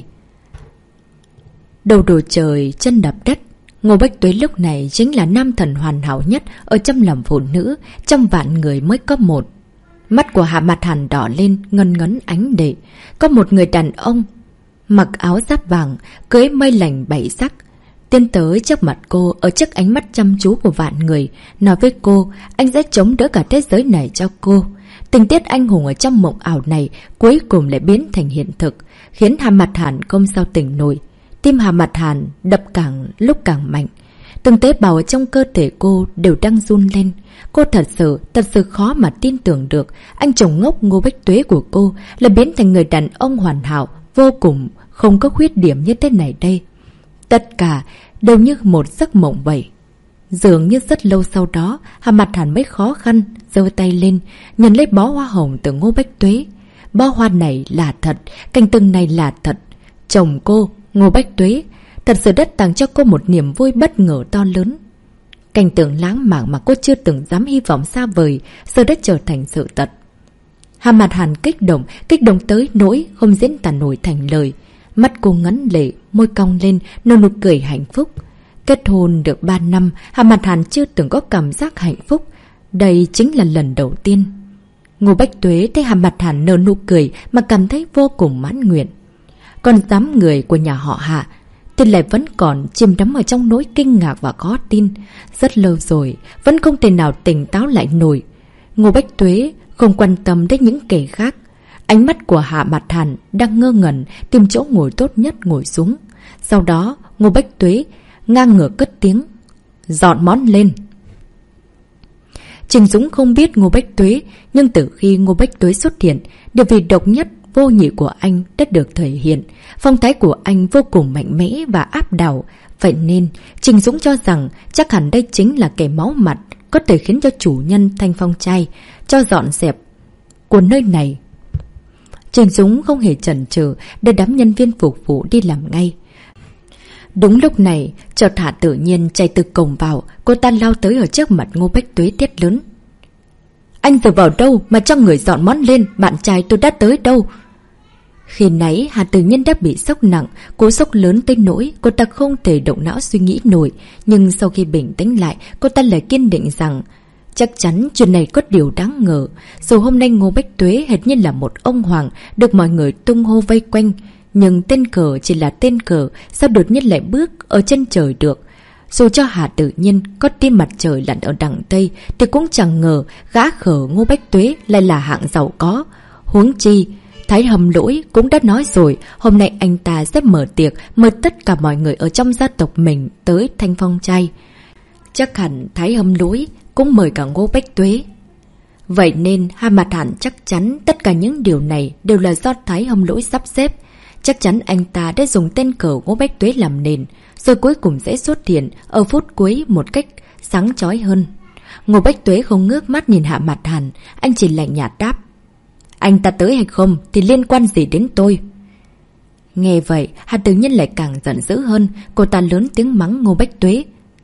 Đầu đổ trời, chân đạp đất. Ngô Bách Tuế lúc này chính là nam thần hoàn hảo nhất ở trong lòng phụ nữ, trong vạn người mới có một. Mắt của Hạ Mạt Hàn đỏ lên, ngân ngấn ánh đệ. Có một người đàn ông mặc áo giáp vàng, cưỡi mây lành bảy sắc, tiến tới trước mặt cô ở trước ánh mắt chăm chú của vạn người, nói với cô anh sẽ chống đỡ cả thế giới này cho cô. Tình tiết anh hùng ở trong mộng ảo này cuối cùng lại biến thành hiện thực, khiến Hà Mặt Hàn không sao tỉnh nổi. Tim Hà Mặt Hàn đập càng lúc càng mạnh. Từng tế bào ở trong cơ thể cô đều đang run lên. Cô thật sự, thật sự khó mà tin tưởng được anh chồng ngốc Ngô Bách Tuế của cô lại biến thành người đàn ông hoàn hảo, vô cùng không có khuyết điểm như thế này đây. Tất cả đều như một giấc mộng vậy. Dường như rất lâu sau đó, Hà Mặt Hàn mới khó khăn giơ tay lên, nhận lấy bó hoa hồng từ Ngô Bách Tuế. Bó hoa này là thật, cành tùng này là thật. Chồng cô, Ngô Bách Tuế, thật sự đất tặng cho cô một niềm vui bất ngờ to lớn. Cảnh tượng lãng mạn mà cô chưa từng dám hy vọng xa vời, giờ đã trở thành sự thật. Hà Mặt Hàn kích động, kích động tới nỗi không diễn tả nổi thành lời. Mắt cô ngấn lệ, môi cong lên, nở nụ cười hạnh phúc. Kết hôn được ba năm, Hà Mặt Hàn chưa từng có cảm giác hạnh phúc. Đây chính là lần đầu tiên. Ngô Bách Tuế thấy Hà Mặt Hàn nở nụ cười mà cảm thấy vô cùng mãn nguyện. Còn đám người của nhà họ Hạ thì lại vẫn còn chìm đắm ở trong nỗi kinh ngạc và khó tin. Rất lâu rồi, vẫn không thể nào tỉnh táo lại nổi. Ngô Bách Tuế không quan tâm đến những kẻ khác. Ánh mắt của Hạ Mặt Hàn đang ngơ ngẩn tìm chỗ ngồi tốt nhất ngồi xuống. Sau đó, Ngô Bách Tuế ngang ngửa cất tiếng: dọn món lên. Trình Dũng không biết Ngô Bách Tuế, nhưng từ khi Ngô Bách Tuế xuất hiện, địa vị độc nhất vô nhị của anh đã được thể hiện. Phong thái của anh vô cùng mạnh mẽ và áp đảo. Vậy nên Trình Dũng cho rằng chắc hẳn đây chính là kẻ máu mặt, có thể khiến cho chủ nhân Thanh Phong trai cho dọn dẹp của nơi này. Trình Dũng không hề chần chừ để đám nhân viên phục vụ đi làm ngay. Đúng lúc này, chợt Hạ Tự Nhiên chạy từ cổng vào, cô ta lao tới ở trước mặt Ngô Bách Tuế tiết lớn: anh giờ vào đâu mà cho người dọn món lên, bạn trai tôi đã tới đâu? Khi nãy Hạ Tự Nhiên đã bị sốc nặng, cú sốc lớn tới nỗi cô ta không thể động não suy nghĩ nổi. Nhưng sau khi bình tĩnh lại, cô ta lại kiên định rằng chắc chắn chuyện này có điều đáng ngờ. Dù hôm nay Ngô Bách Tuế hệt như là một ông hoàng được mọi người tung hô vây quanh, nhưng tên cờ chỉ là tên cờ, sao đột nhiên lại bước ở chân trời được? Dù cho Hạ Tự Nhiên có tin mặt trời lặn ở đằng Tây thì cũng chẳng ngờ gã khờ Ngô Bách Tuế lại là hạng giàu có. Huống chi Thái Hầm Lỗi cũng đã nói rồi, hôm nay anh ta sẽ mở tiệc mời tất cả mọi người ở trong gia tộc mình tới Thanh Phong trai. Chắc hẳn Thái Hầm Lỗi cũng mời cả Ngô Bách Tuế. Vậy nên Hà Mặt Hàn chắc chắn tất cả những điều này đều là do Thái Hầm Lỗi sắp xếp. Chắc chắn anh ta đã dùng tên cờ Ngô Bách Tuế làm nền, rồi cuối cùng sẽ xuất hiện ở phút cuối một cách sáng chói hơn. Ngô Bách Tuế không ngước mắt nhìn Hạ Mặt Hàn, anh chỉ lạnh nhạt đáp: anh ta tới hay không thì liên quan gì đến tôi? Nghe vậy, Hạ Tự Nhiên lại càng giận dữ hơn, cô ta lớn tiếng mắng Ngô Bách Tuế: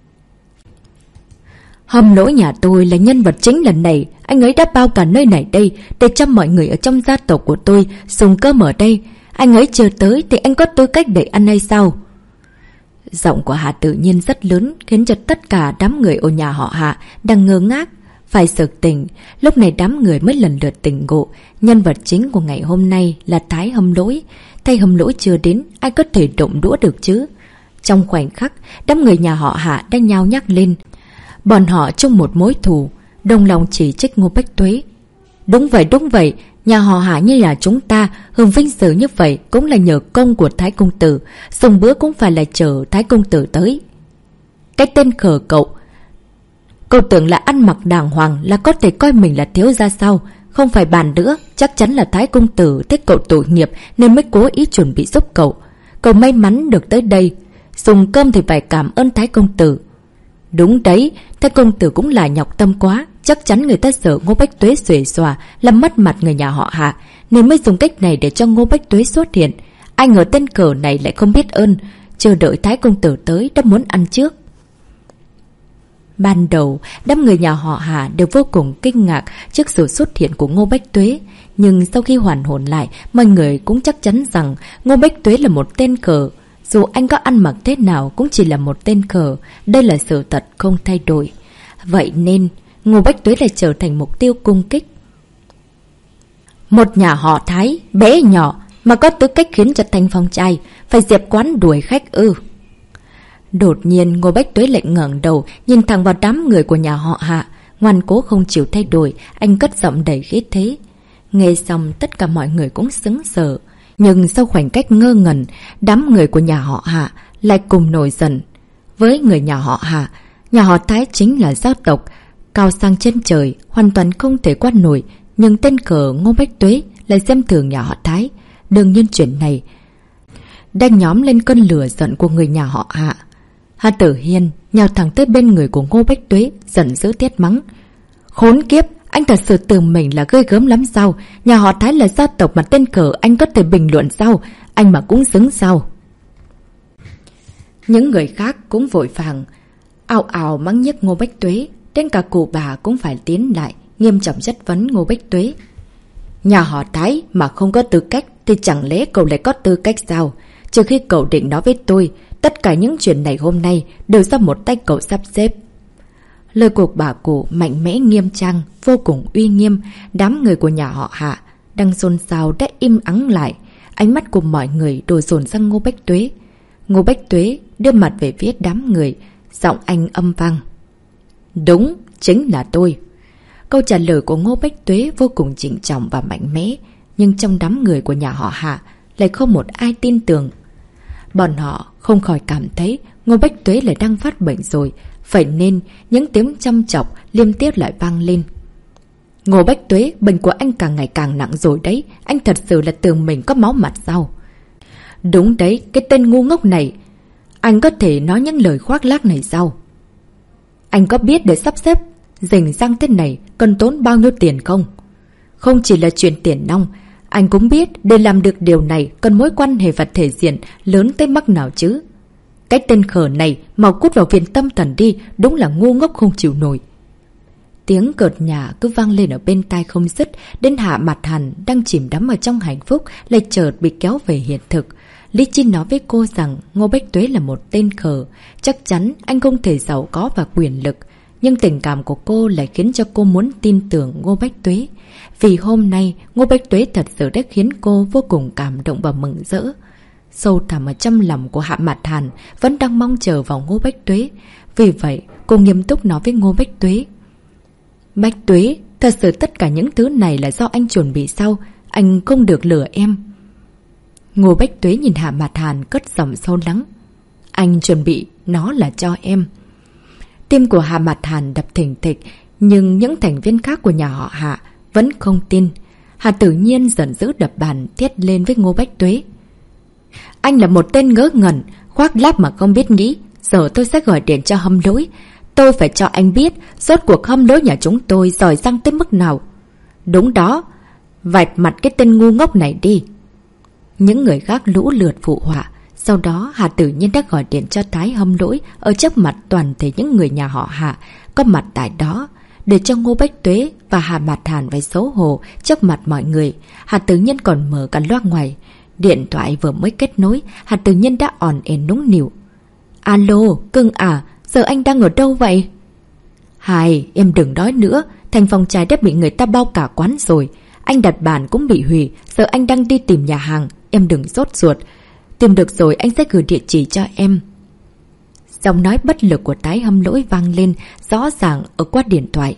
Hầm Lỗi nhà tôi là nhân vật chính lần này, anh ấy đã bao cả nơi này đây để cho mọi người ở trong gia tộc của tôi dùng cơm ở đây. Anh ấy chưa tới thì anh có tư cách để ăn hay sao? Giọng của Hạ Tự Nhiên rất lớn, khiến cho tất cả đám người ở nhà họ Hạ đang ngơ ngác, phải sực tỉnh. Lúc này đám người mới lần lượt tỉnh ngộ. Nhân vật chính của ngày hôm nay là Thái Hầm Lỗi. Thay Hầm Lỗi chưa đến, ai có thể động đũa được chứ? Trong khoảnh khắc, đám người nhà họ Hạ đang nhao nhác lên. Bọn họ chung một mối thù, đồng lòng chỉ trích Ngô Bách Tuế. Đúng vậy, đúng vậy, nhà họ Hạ như là chúng ta, hưởng vinh dự như vậy cũng là nhờ công của Thái Công Tử. Dùng bữa cũng phải là chờ Thái Công Tử tới. Cái tên khờ cậu, cậu tưởng là ăn mặc đàng hoàng là có thể coi mình là thiếu gia sao? Không phải bàn nữa, chắc chắn là Thái Công Tử thích cậu tội nghiệp nên mới cố ý chuẩn bị giúp cậu. Cậu may mắn được tới đây, dùng cơm thì phải cảm ơn Thái Công Tử. Đúng đấy, Thái Công Tử cũng là nhọc tâm quá. Chắc chắn người ta sợ Ngô Bách Tuế xuề xòa làm mất mặt người nhà họ Hạ, nên mới dùng cách này để cho Ngô Bách Tuế xuất hiện. Ai ngờ tên cờ này lại không biết ơn, chờ đợi Thái Công Tử tới đã muốn ăn trước. Ban đầu, đám người nhà họ Hạ đều vô cùng kinh ngạc trước sự xuất hiện của Ngô Bách Tuế. Nhưng sau khi hoàn hồn lại, mọi người cũng chắc chắn rằng Ngô Bách Tuế là một tên cờ. Dù anh có ăn mặc thế nào cũng chỉ là một tên cờ, đây là sự thật không thay đổi. Vậy nên, Ngô Bách Tuế lại trở thành mục tiêu cung kích. Một nhà họ Thái, bé nhỏ, mà có tư cách khiến cho Thanh Phong trai phải dẹp quán đuổi khách ư. Đột nhiên Ngô Bách Tuế lại ngẩng đầu, nhìn thẳng vào đám người của nhà họ Hạ. Ngoan cố không chịu thay đổi, anh cất giọng đầy khí thế. Nghe xong tất cả mọi người cũng sững sờ. Nhưng sau khoảnh cách ngơ ngẩn, đám người của nhà họ Hạ lại cùng nổi giận. Với người nhà họ Hạ, nhà họ Thái chính là gia tộc cao sang trên trời, hoàn toàn không thể qua nổi. Nhưng tên cờ Ngô Bách Tuế lại xem thường nhà họ Thái. Đương nhiên chuyện này đang nhóm lên cơn lửa giận của người nhà họ Hạ. Hạ Tử Hiên nhào thẳng tới bên người của Ngô Bách Tuế, giận dữ tiết mắng. Khốn kiếp, anh thật sự tưởng mình là ghê gớm lắm sao? Nhà họ Thái là gia tộc mà tên cờ anh có thể bình luận sao? Anh mà cũng xứng sao? Những người khác cũng vội vàng ào ào mắng nhiếc Ngô Bách Tuế. Đến cả cụ bà cũng phải tiến lại nghiêm trọng chất vấn Ngô Bách Tuế. Nhà họ Thái mà không có tư cách thì chẳng lẽ cậu lại có tư cách sao? Trừ khi cậu định nói với tôi, tất cả những chuyện này hôm nay đều do một tay cậu sắp xếp. Lời của bà cụ mạnh mẽ nghiêm trang, vô cùng uy nghiêm. Đám người của nhà họ Hạ đang xôn xao đã im ắng lại. Ánh mắt của mọi người đổ dồn sang Ngô Bách Tuế. Ngô Bách Tuế đưa mặt về phía đám người, giọng anh âm vang. Đúng, chính là tôi. Câu trả lời của Ngô Bách Tuế vô cùng trịnh trọng và mạnh mẽ. Nhưng trong đám người của nhà họ Hạ lại không một ai tin tưởng. Bọn họ không khỏi cảm thấy Ngô Bách Tuế lại đang phát bệnh rồi. Vậy nên những tiếng chăm chọc liên tiếp lại vang lên. Ngô Bách Tuế, bệnh của anh càng ngày càng nặng rồi đấy. Anh thật sự là tưởng mình có máu mặt sao? Đúng đấy, cái tên ngu ngốc này. Anh có thể nói những lời khoác lác này sao? Anh có biết để sắp xếp rình răng thế này cần tốn bao nhiêu tiền không? Không chỉ là chuyện tiền nong, anh cũng biết để làm được điều này cần mối quan hệ và thể diện lớn tới mức nào chứ. Cái tên khờ này mau cút vào viện tâm thần đi, đúng là ngu ngốc không chịu nổi. Tiếng cợt nhả cứ vang lên ở bên tai không dứt. Đến Hạ Mặt Hàn đang chìm đắm ở trong hạnh phúc lại chợt bị kéo về hiện thực. Lý Chi nói với cô rằng Ngô Bách Tuế là một tên khờ. Chắc chắn anh không thể giàu có và quyền lực. Nhưng tình cảm của cô lại khiến cho cô muốn tin tưởng Ngô Bách Tuế. Vì hôm nay Ngô Bách Tuế thật sự đã khiến cô vô cùng cảm động và mừng rỡ. Sâu thẳm ở trong lòng của Hạ Mặt Hàn vẫn đang mong chờ vào Ngô Bách Tuế. Vì vậy cô nghiêm túc nói với Ngô Bách Tuế. Bách Tuế, thật sự tất cả những thứ này là do anh chuẩn bị sao? Anh không được lừa em. Ngô Bách Tuế nhìn Hạ Mặt Hàn cất giọng sâu lắng. Anh chuẩn bị nó là cho em. Tim của Hạ Mặt Hàn đập thình thịch. Nhưng những thành viên khác của nhà họ Hạ vẫn không tin. Hạ Tử Nhiên giận dữ đập bàn thét lên với Ngô Bách Tuế. Anh là một tên ngớ ngẩn, khoác lác mà không biết nghĩ. Giờ tôi sẽ gọi điện cho Hâm Lỗi. Tôi phải cho anh biết rốt cuộc Hâm Lỗi nhà chúng tôi giỏi giang tới mức nào. Đúng đó, vạch mặt cái tên ngu ngốc này đi. Những người khác lũ lượt phụ họa. Sau đó Hạ Tử Nhiên đã gọi điện cho Thái Hâm Lỗi ở trước mặt toàn thể những người nhà họ Hạ có mặt tại đó, để cho Ngô Bách Tuế và Hạ Mặt Hàn phải xấu hổ trước mặt mọi người. Hạ Tử Nhiên còn mở cả loa ngoài. Điện thoại vừa mới kết nối, Hạ Tử Nhiên đã òn ền nũng nịu. Alo, cưng à, giờ anh đang ở đâu vậy? Hai, em đừng nói nữa, Thành Phong Trai đã bị người ta bao cả quán rồi. Anh đặt bàn cũng bị hủy, giờ anh đang đi tìm nhà hàng, em đừng sốt ruột. Tìm được rồi anh sẽ gửi địa chỉ cho em. Giọng nói bất lực của Thái Hâm Lỗi vang lên rõ ràng ở qua điện thoại.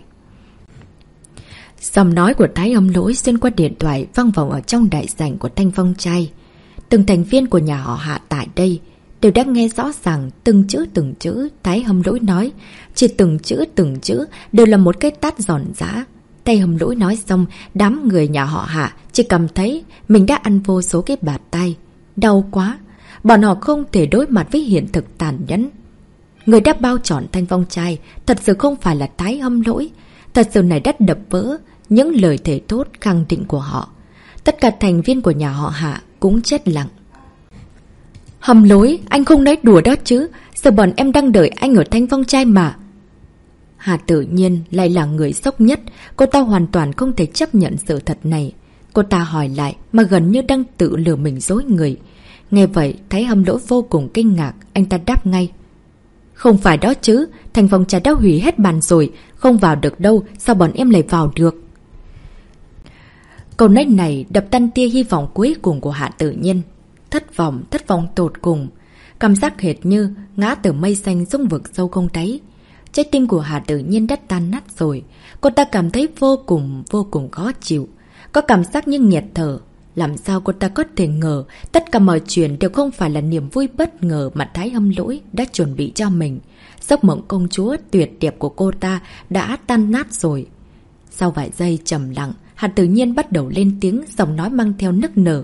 Giọng nói của Thái Hâm Lỗi xuyên qua điện thoại vang vọng ở trong đại sảnh của Thanh Phong Trai. Từng thành viên của nhà họ Hạ tại đây đều đã nghe rõ ràng từng chữ từng chữ Thái Hâm Lỗi nói. Chỉ từng chữ từng chữ đều là một cái tát giòn giã. Thái Hâm Lỗi nói xong, đám người nhà họ Hạ chỉ cảm thấy mình đã ăn vô số cái bạt tay. Đau quá, bọn họ không thể đối mặt với hiện thực tàn nhẫn. Người đã bao trọn Thanh Phong Trai thật sự không phải là Thái Hâm Lỗi. Thật sự này đã đập vỡ những lời thề thốt khẳng định của họ. Tất cả thành viên của nhà họ Hạ cũng chết lặng. Hâm Lỗi, anh không nói đùa đó chứ. Giờ bọn em đang đợi anh ở Thanh Phong Trai mà. Hạ Tử Nhiên lại là người sốc nhất. Cô ta hoàn toàn không thể chấp nhận sự thật này. Cô ta hỏi lại mà gần như đang tự lừa mình dối người. Nghe vậy thấy Hâm Lỗi vô cùng kinh ngạc. Anh ta đáp ngay. Không phải đó chứ, Thành Phong Trai đã hủy hết bàn rồi. Không vào được đâu, sao bọn em lại vào được? Câu nói này đập tan tia hy vọng cuối cùng của Hạ Tử Nhiên. Thất vọng, thất vọng tột cùng. cảm giác hệt như ngã từ mây xanh xuống vực sâu không đáy. Trái tim của Hà Tử Nhiên đã tan nát rồi. Cô ta cảm thấy vô cùng vô cùng khó chịu, có cảm giác như nghẹt thở. Làm sao cô ta có thể ngờ tất cả mọi chuyện đều không phải là niềm vui bất ngờ mà Thái Hâm Lỗi đã chuẩn bị cho mình. Giấc mộng công chúa tuyệt đẹp của cô ta đã tan nát rồi. Sau vài giây trầm lặng, Hà Tử Nhiên bắt đầu lên tiếng, giọng nói mang theo nức nở.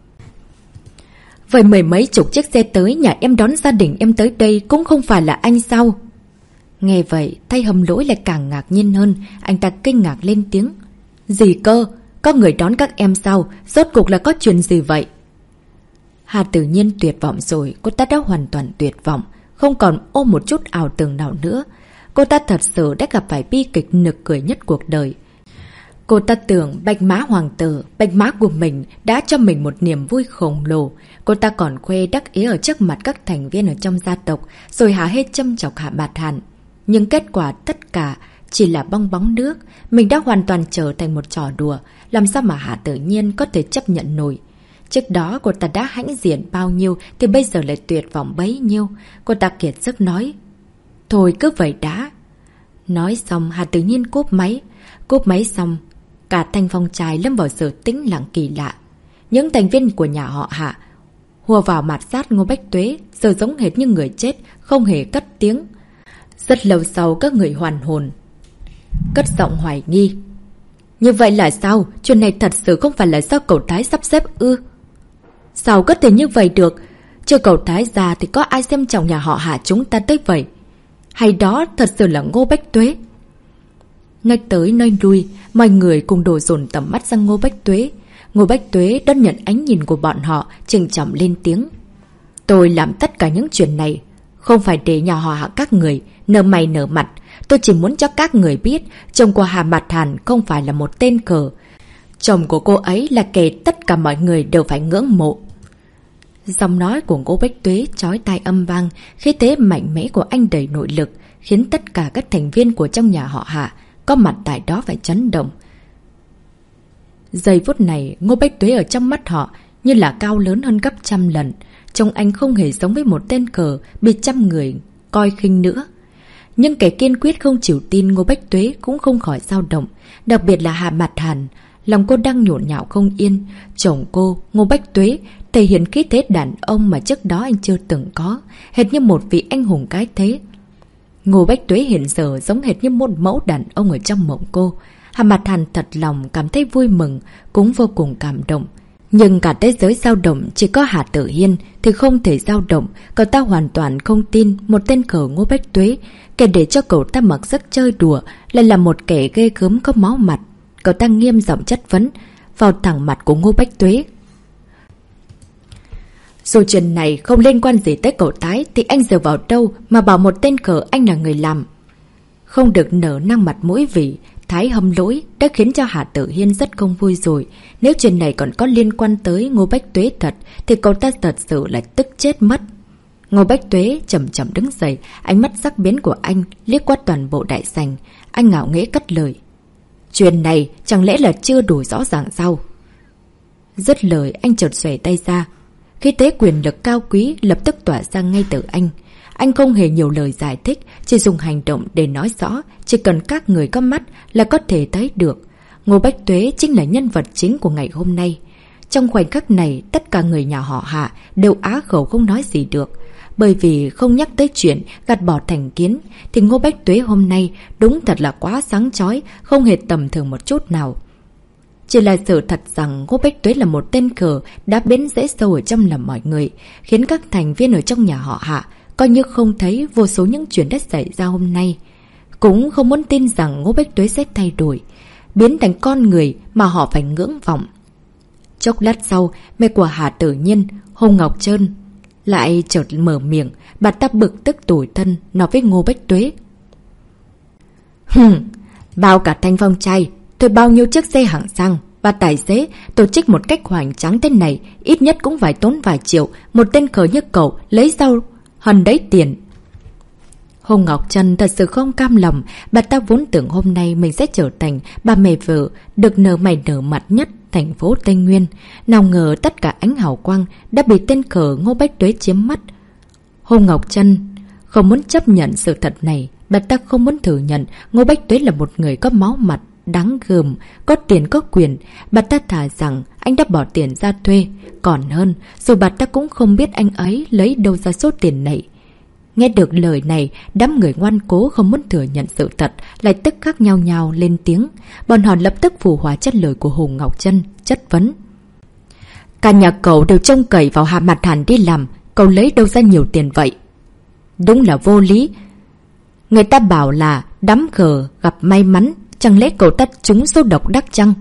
Vậy mười mấy chục chiếc xe tới nhà em đón gia đình em tới đây cũng không phải là anh sao? Nghe vậy, Thái Hâm Lỗi lại càng ngạc nhiên hơn. Anh ta kinh ngạc lên tiếng. Gì cơ? Có người đón các em sao? Rốt cuộc là có chuyện gì vậy? Hà Tử Nhiên tuyệt vọng rồi. Cô ta đã hoàn toàn tuyệt vọng, không còn ôm một chút ảo tưởng nào nữa. Cô ta thật sự đã gặp phải bi kịch nực cười nhất cuộc đời. Cô ta tưởng bạch mã hoàng tử, bạch mã của mình đã cho mình một niềm vui khổng lồ. Cô ta còn khoe đắc ý ở trước mặt các thành viên ở trong gia tộc, rồi hả hê châm chọc Hạ Bạt Hàn. Nhưng kết quả tất cả chỉ là bong bóng nước. Mình đã hoàn toàn trở thành một trò đùa. Làm sao mà Hạ Tử Nhiên có thể chấp nhận nổi? Trước đó cô ta đã hãnh diện bao nhiêu thì bây giờ lại tuyệt vọng bấy nhiêu. Cô ta kiệt sức nói. Thôi cứ vậy đã. Nói xong Hạ Tử Nhiên cúp máy. Cúp máy xong, cả Thanh Phong trai lâm vào sự tĩnh lặng kỳ lạ. Những thành viên của nhà họ Hạ hùa vào mạt sát Ngô Bách Tuế, giờ giống hệt như người chết, không hề cất tiếng. Rất lâu sau các người hoàn hồn, cất giọng hoài nghi. Như vậy là sao? Chuyện này thật sự không phải là do cậu Thái sắp xếp ư? Sao có thể như vậy được? Chưa cậu Thái ra thì có ai xem trọng nhà họ Hạ chúng ta tới vậy? Hay đó thật sự là Ngô Bách Tuế? Nơi tới nơi lui, mọi người cùng đổ dồn tầm mắt sang Ngô Bách Tuế. Ngô Bách Tuế đón nhận ánh nhìn của bọn họ, trịnh trọng lên tiếng. Tôi làm tất cả những chuyện này không phải để nhà họ Hạ các người nở mày nở mặt. Tôi chỉ muốn cho các người biết chồng của Hạ Bạt Hàn không phải là một tên cờ. Chồng của cô ấy là kẻ tất cả mọi người đều phải ngưỡng mộ. Giọng nói của Ngô Bách Tuế chói tai âm vang, khí thế mạnh mẽ của anh đầy nội lực, khiến tất cả các thành viên của trong nhà họ Hạ có mặt tại đó phải chấn động. Giây phút này, Ngô Bách Tuế ở trong mắt họ như là cao lớn hơn gấp trăm lần. Trông anh không hề giống với một tên cờ bị trăm người coi khinh nữa. Nhưng kẻ kiên quyết không chịu tin Ngô Bách Tuế cũng không khỏi dao động. Đặc biệt là Hạ Bạt Hàn, lòng cô đang nhộn nhạo không yên. Chồng cô, Ngô Bách Tuế, thể hiện khí thế đàn ông mà trước đó anh chưa từng có, hệt như một vị anh hùng cái thế. Ngô Bách Tuế hiện giờ giống hệt như một mẫu đàn ông ở trong mộng cô. Hạ Bạt Hàn thật lòng cảm thấy vui mừng, cũng vô cùng cảm động. Nhưng cả thế giới dao động, chỉ có Hạ Tử Hiên thì không thể dao động. Cậu ta hoàn toàn không tin một tên cờ Ngô Bách Tuế, kẻ để cho cậu ta mặc sức chơi đùa, lại là một kẻ ghê gớm có máu mặt. Cậu ta nghiêm giọng chất vấn vào thẳng mặt của Ngô Bách Tuế. Dù chuyện này không liên quan gì tới cậu Thái thì anh dựa vào đâu mà bảo một tên cờ anh là người làm? Không được nở năng mặt mũi vì Thái Hâm Lỗi đã khiến cho Hạ Tử Hiên rất không vui rồi. Nếu chuyện này còn có liên quan tới Ngô Bách Tuế thật thì cậu ta thật sự lại tức chết mất. Ngô Bách Tuế chậm chậm đứng dậy, ánh mắt sắc bén của anh liếc qua toàn bộ đại sảnh. Anh ngạo nghễ cất lời. Chuyện này chẳng lẽ là chưa đủ rõ ràng sao? Dứt lời anh chợt xòe tay ra. Khi thế quyền lực cao quý lập tức tỏa ra ngay từ anh. Anh không hề nhiều lời giải thích, chỉ dùng hành động để nói rõ. Chỉ cần các người có mắt là có thể thấy được. Ngô Bách Tuế chính là nhân vật chính của ngày hôm nay. Trong khoảnh khắc này, tất cả người nhà họ Hạ đều á khẩu không nói gì được. Bởi vì không nhắc tới chuyện gạt bỏ thành kiến, thì Ngô Bách Tuế hôm nay đúng thật là quá sáng chói, không hề tầm thường một chút nào. Chỉ là sự thật rằng Ngô Bách Tuế là một tên cờ đã bén rễ sâu ở trong lòng mọi người, khiến các thành viên ở trong nhà họ Hạ coi như không thấy vô số những chuyện đã xảy ra hôm nay. Cũng không muốn tin rằng Ngô Bách Tuế sẽ thay đổi, biến thành con người mà họ phải ngưỡng vọng. Chốc lát sau, mẹ của Hạ Tử Nhiên, Hồng Ngọc Trân, lại chợt mở miệng, bà ta bực tức tủi thân, nói với Ngô Bách Tuế. Hừm, bao cả Thanh Phong trai, thuê bao nhiêu chiếc xe hạng sang và tài xế tổ chức một cách hoành tráng thế này, ít nhất cũng phải tốn vài triệu, một tên cờ như cậu lấy sao hần đấy tiền. Hồng Ngọc Trân thật sự không cam lòng, bà ta vốn tưởng hôm nay mình sẽ trở thành bà mẹ vợ được nở mày nở mặt nhất thành phố Tây Nguyên. Nào ngờ tất cả ánh hào quang đã bị tên cờ Ngô Bách Tuế chiếm mất. Hồ Ngọc Trân không muốn chấp nhận sự thật này. Bà ta không muốn thừa nhận Ngô Bách Tuế là một người có máu mặt, đáng gờm, có tiền có quyền. Bà ta thà rằng anh đã bỏ tiền ra thuê. Còn hơn, dù bà ta cũng không biết anh ấy lấy đâu ra số tiền này. Nghe được lời này, đám người ngoan cố không muốn thừa nhận sự thật lại tức khắc nhao nhao lên tiếng. Bọn họ lập tức phù hòa chất lời của Hồ Ngọc Trân, chất vấn. Cả nhà cậu đều trông cậy vào Hạ Mặt Hàn đi làm, cậu lấy đâu ra nhiều tiền vậy? Đúng là vô lý. Người ta bảo là đám gờ gặp may mắn, chẳng lẽ cậu ta trúng số độc đắc chăng?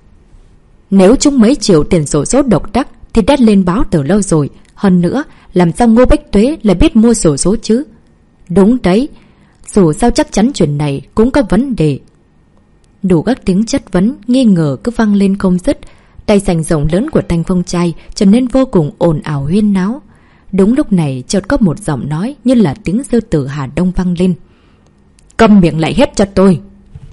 Nếu trúng mấy triệu tiền sổ số độc đắc thì đã lên báo từ lâu rồi. Hơn nữa, làm sao Ngô Bách Tuế lại biết mua sổ số chứ? Đúng đấy, dù sao chắc chắn chuyện này cũng có vấn đề. Đủ các tiếng chất vấn, nghi ngờ cứ vang lên không dứt. Tay sành rộng lớn của Thanh Phong trai trở nên vô cùng ồn ào huyên náo. Đúng lúc này chợt có một giọng nói như là tiếng sư tử Hà Đông vang lên. Câm miệng lại hết cho tôi.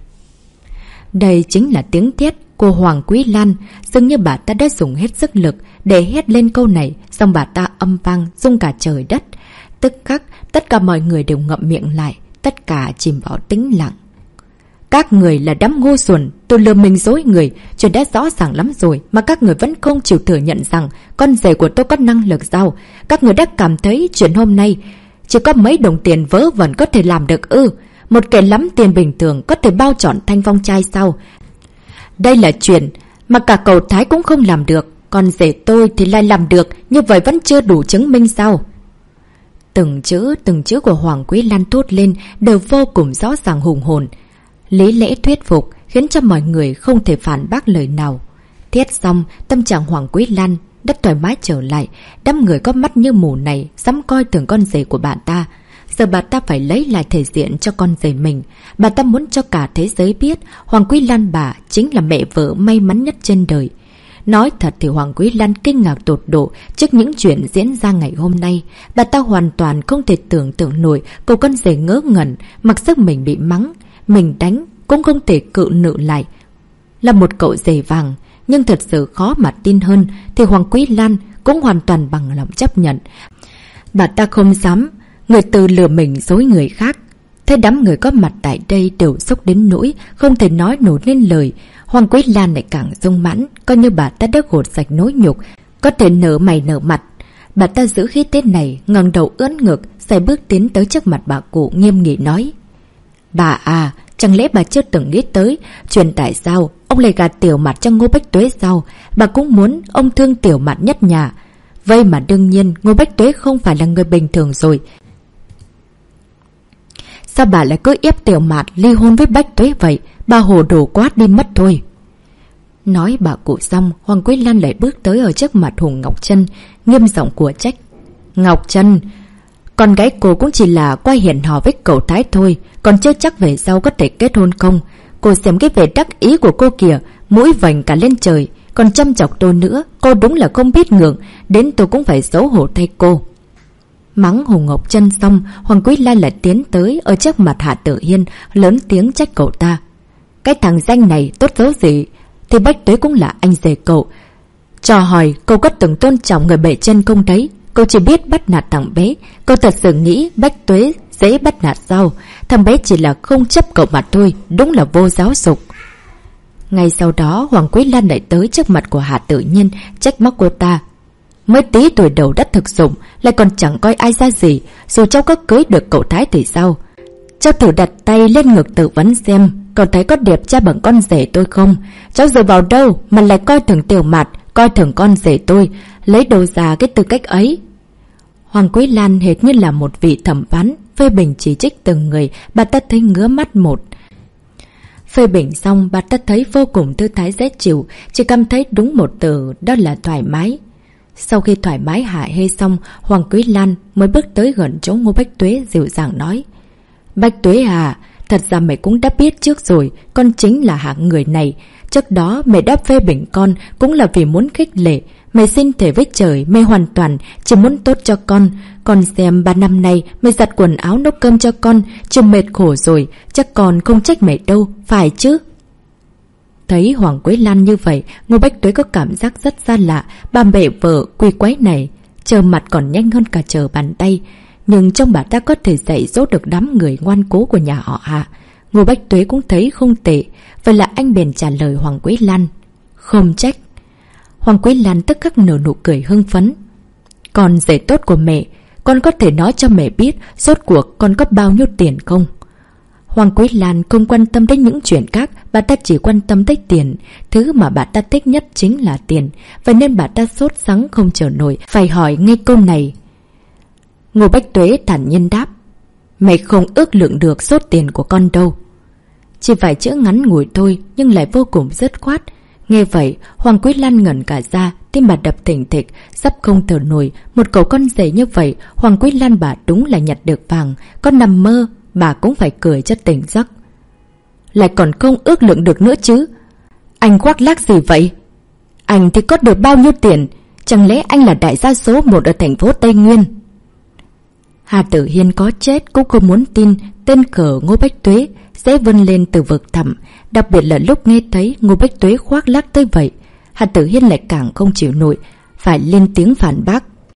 Đây chính là tiếng thét của Hoàng Quý Lan. Dường như bà ta đã dùng hết sức lực để hét lên câu này, xong bà ta âm vang rung cả trời đất. Tức khắc tất cả mọi người đều ngậm miệng lại, tất cả chìm vào tĩnh lặng. Các người là đám ngu xuẩn, tôi lừa mình dối người, chuyện đã rõ ràng lắm rồi mà các người vẫn không chịu thừa nhận rằng con rể của tôi có năng lực sao? Các người đã cảm thấy chuyện hôm nay chỉ có mấy đồng tiền vớ vẩn có thể làm được ư? Một kẻ lắm tiền bình thường có thể bao trọn Thanh Phong trai sao? Đây là chuyện mà cả cậu Thái cũng không làm được, còn rể tôi thì lại làm được, như vậy vẫn chưa đủ chứng minh sao? Từng chữ, từng chữ của Hoàng Quý Lan thốt lên đều vô cùng rõ ràng hùng hồn. Lý lẽ thuyết phục khiến cho mọi người không thể phản bác lời nào. Thiết xong, tâm trạng Hoàng Quý Lan đã thoải mái trở lại. Đám người có mắt như mù này dám coi thường con rể của bà ta. Giờ bà ta phải lấy lại thể diện cho con rể mình. Bà ta muốn cho cả thế giới biết Hoàng Quý Lan bà chính là mẹ vợ may mắn nhất trên đời. Nói thật thì Hoàng Quý Lan kinh ngạc tột độ trước những chuyện diễn ra ngày hôm nay. Bà ta hoàn toàn không thể tưởng tượng nổi cô con rể ngớ ngẩn, mặc sức mình bị mắng, mình đánh cũng không thể cự nữ lại. Là một cậu rể vàng, nhưng thật sự khó mà tin hơn thì Hoàng Quý Lan cũng hoàn toàn bằng lòng chấp nhận. Bà ta không dám người từ lừa mình dối người khác. Thế đám người có mặt tại đây đều sốc đến nỗi không thể nói nổi lên lời. Hoàng Quý Lan lại càng rung mãn, coi như bà ta đã gột sạch nỗi nhục, có thể nở mày nở mặt. Bà ta giữ khí thế này, ngẩng đầu ưỡn ngực, xài bước tiến tới trước mặt bà cụ nghiêm nghị nói. Bà à, chẳng lẽ bà chưa từng nghĩ tới chuyện tại sao ông lại gạt Tiểu Mạt cho Ngô Bách Tuế sao? Bà cũng muốn ông thương Tiểu Mạt nhất nhà. Vậy mà đương nhiên Ngô Bách Tuế không phải là người bình thường rồi. Sao bà lại cứ ép Tiểu Mạt ly hôn với Bách Tuế vậy? Bà hồ đồ quá đi mất thôi. Nói bà cụ xong, Hoàng Quý Lan lại bước tới ở trước mặt Hùng Ngọc Trân, nghiêm giọng của trách. Ngọc Trân, con gái cô cũng chỉ là qua hẹn hò với cậu Thái thôi, còn chưa chắc về sau có thể kết hôn không. Cô xem cái vẻ đắc ý của cô kìa, mũi vành cả lên trời, còn chăm chọc tôi nữa, cô đúng là không biết ngượng, đến tôi cũng phải xấu hổ thay cô. Mắng Hùng Ngọc Trân xong, Hoàng Quý Lan lại tiến tới ở trước mặt Hạ Tử Hiên, lớn tiếng trách cậu ta. Cái thằng danh này tốt xấu gì thì Bách Tuế cũng là anh rể cậu. Cho hỏi cậu có từng tôn trọng người bề trên không đấy? Cậu chỉ biết bắt nạt thằng bé. Cậu thật sự nghĩ Bách Tuế dễ bắt nạt sao? Thằng bé chỉ là không chấp cậu mà thôi. Đúng là vô giáo dục. Ngay sau đó Hoàng Quý Lan lại tới trước mặt của Hạ Tự Nhiên, trách móc cô ta. Mới tí tuổi đầu đã thực dụng, lại còn chẳng coi ai ra gì. Dù cháu có cưới được cậu Thái thì sao? Cháu thử đặt tay lên ngực tự vấn xem cậu thấy có đẹp trai bằng con rể tôi không? Cháu dựa vào đâu mà lại coi thường Tiểu Mạt, coi thường con rể tôi, lấy đâu ra cái tư cách ấy? Hoàng Quý Lan hệt như là một vị thẩm phán, phê bình chỉ trích từng người. Bà ta thấy ngứa mắt một. Phê bình xong, bà ta thấy vô cùng thư thái dễ chịu, chỉ cảm thấy đúng một từ, đó là thoải mái. Sau khi thoải mái hạ hê xong, Hoàng Quý Lan mới bước tới gần chỗ Ngô Bách Tuế dịu dàng nói. Bách Tuế à, thật ra mày cũng đã biết trước rồi, con chính là hạng người này. Trước đó mày đã phê bình con cũng là vì muốn khích lệ. Mày xin thề với trời, mày hoàn toàn chỉ muốn tốt cho con. Con xem ba năm nay mày giặt quần áo nấu cơm cho con, chưa mệt khổ rồi, chắc con không trách mày đâu, phải chứ? Thấy Hoàng Quế Lan như vậy, Ngô Bách Tuế có cảm giác rất xa lạ. Bà mẹ vợ quỳ quái này chờ mặt còn nhanh hơn cả chờ bàn tay. Nhưng trong bà ta có thể dạy dỗ được đám người ngoan cố của nhà họ Hạ. Ngô Bách Tuế cũng thấy không tệ. Vậy là anh bèn trả lời Hoàng Quế Lan. Không trách. Hoàng Quế Lan tức khắc nở nụ cười hưng phấn. Con rể tốt của mẹ, con có thể nói cho mẹ biết rốt cuộc con có bao nhiêu tiền không? Hoàng Quế Lan không quan tâm đến những chuyện khác, bà ta chỉ quan tâm tới tiền. Thứ mà bà ta thích nhất chính là tiền. Vậy nên bà ta sốt sắng không chờ nổi, phải hỏi ngay câu này. Ngô Bách Tuế thản nhiên đáp. Mẹ không ước lượng được số tiền của con đâu. Chỉ vài chữ ngắn ngủi thôi nhưng lại vô cùng dứt khoát. Nghe vậy, Hoàng Quế Lan ngẩn cả ra, tim bà đập thình thịch, sắp không thở nổi. Một cậu con rể như vậy, Hoàng Quế Lan bà đúng là nhặt được vàng. Có nằm mơ, bà cũng phải cười cho tỉnh giấc. Lại còn không ước lượng được nữa chứ. Anh khoác lác gì vậy? Anh thì có được bao nhiêu tiền? Chẳng lẽ anh là đại gia số một ở thành phố Tây Nguyên? Hà Tử Hiên có chết cũng không muốn tin tên cờ Ngô Bách Tuế sẽ vươn lên từ vực thẳm. Đặc biệt là lúc nghe thấy Ngô Bách Tuế khoác lác tới vậy, Hà Tử Hiên lại càng không chịu nổi, phải lên tiếng phản bác.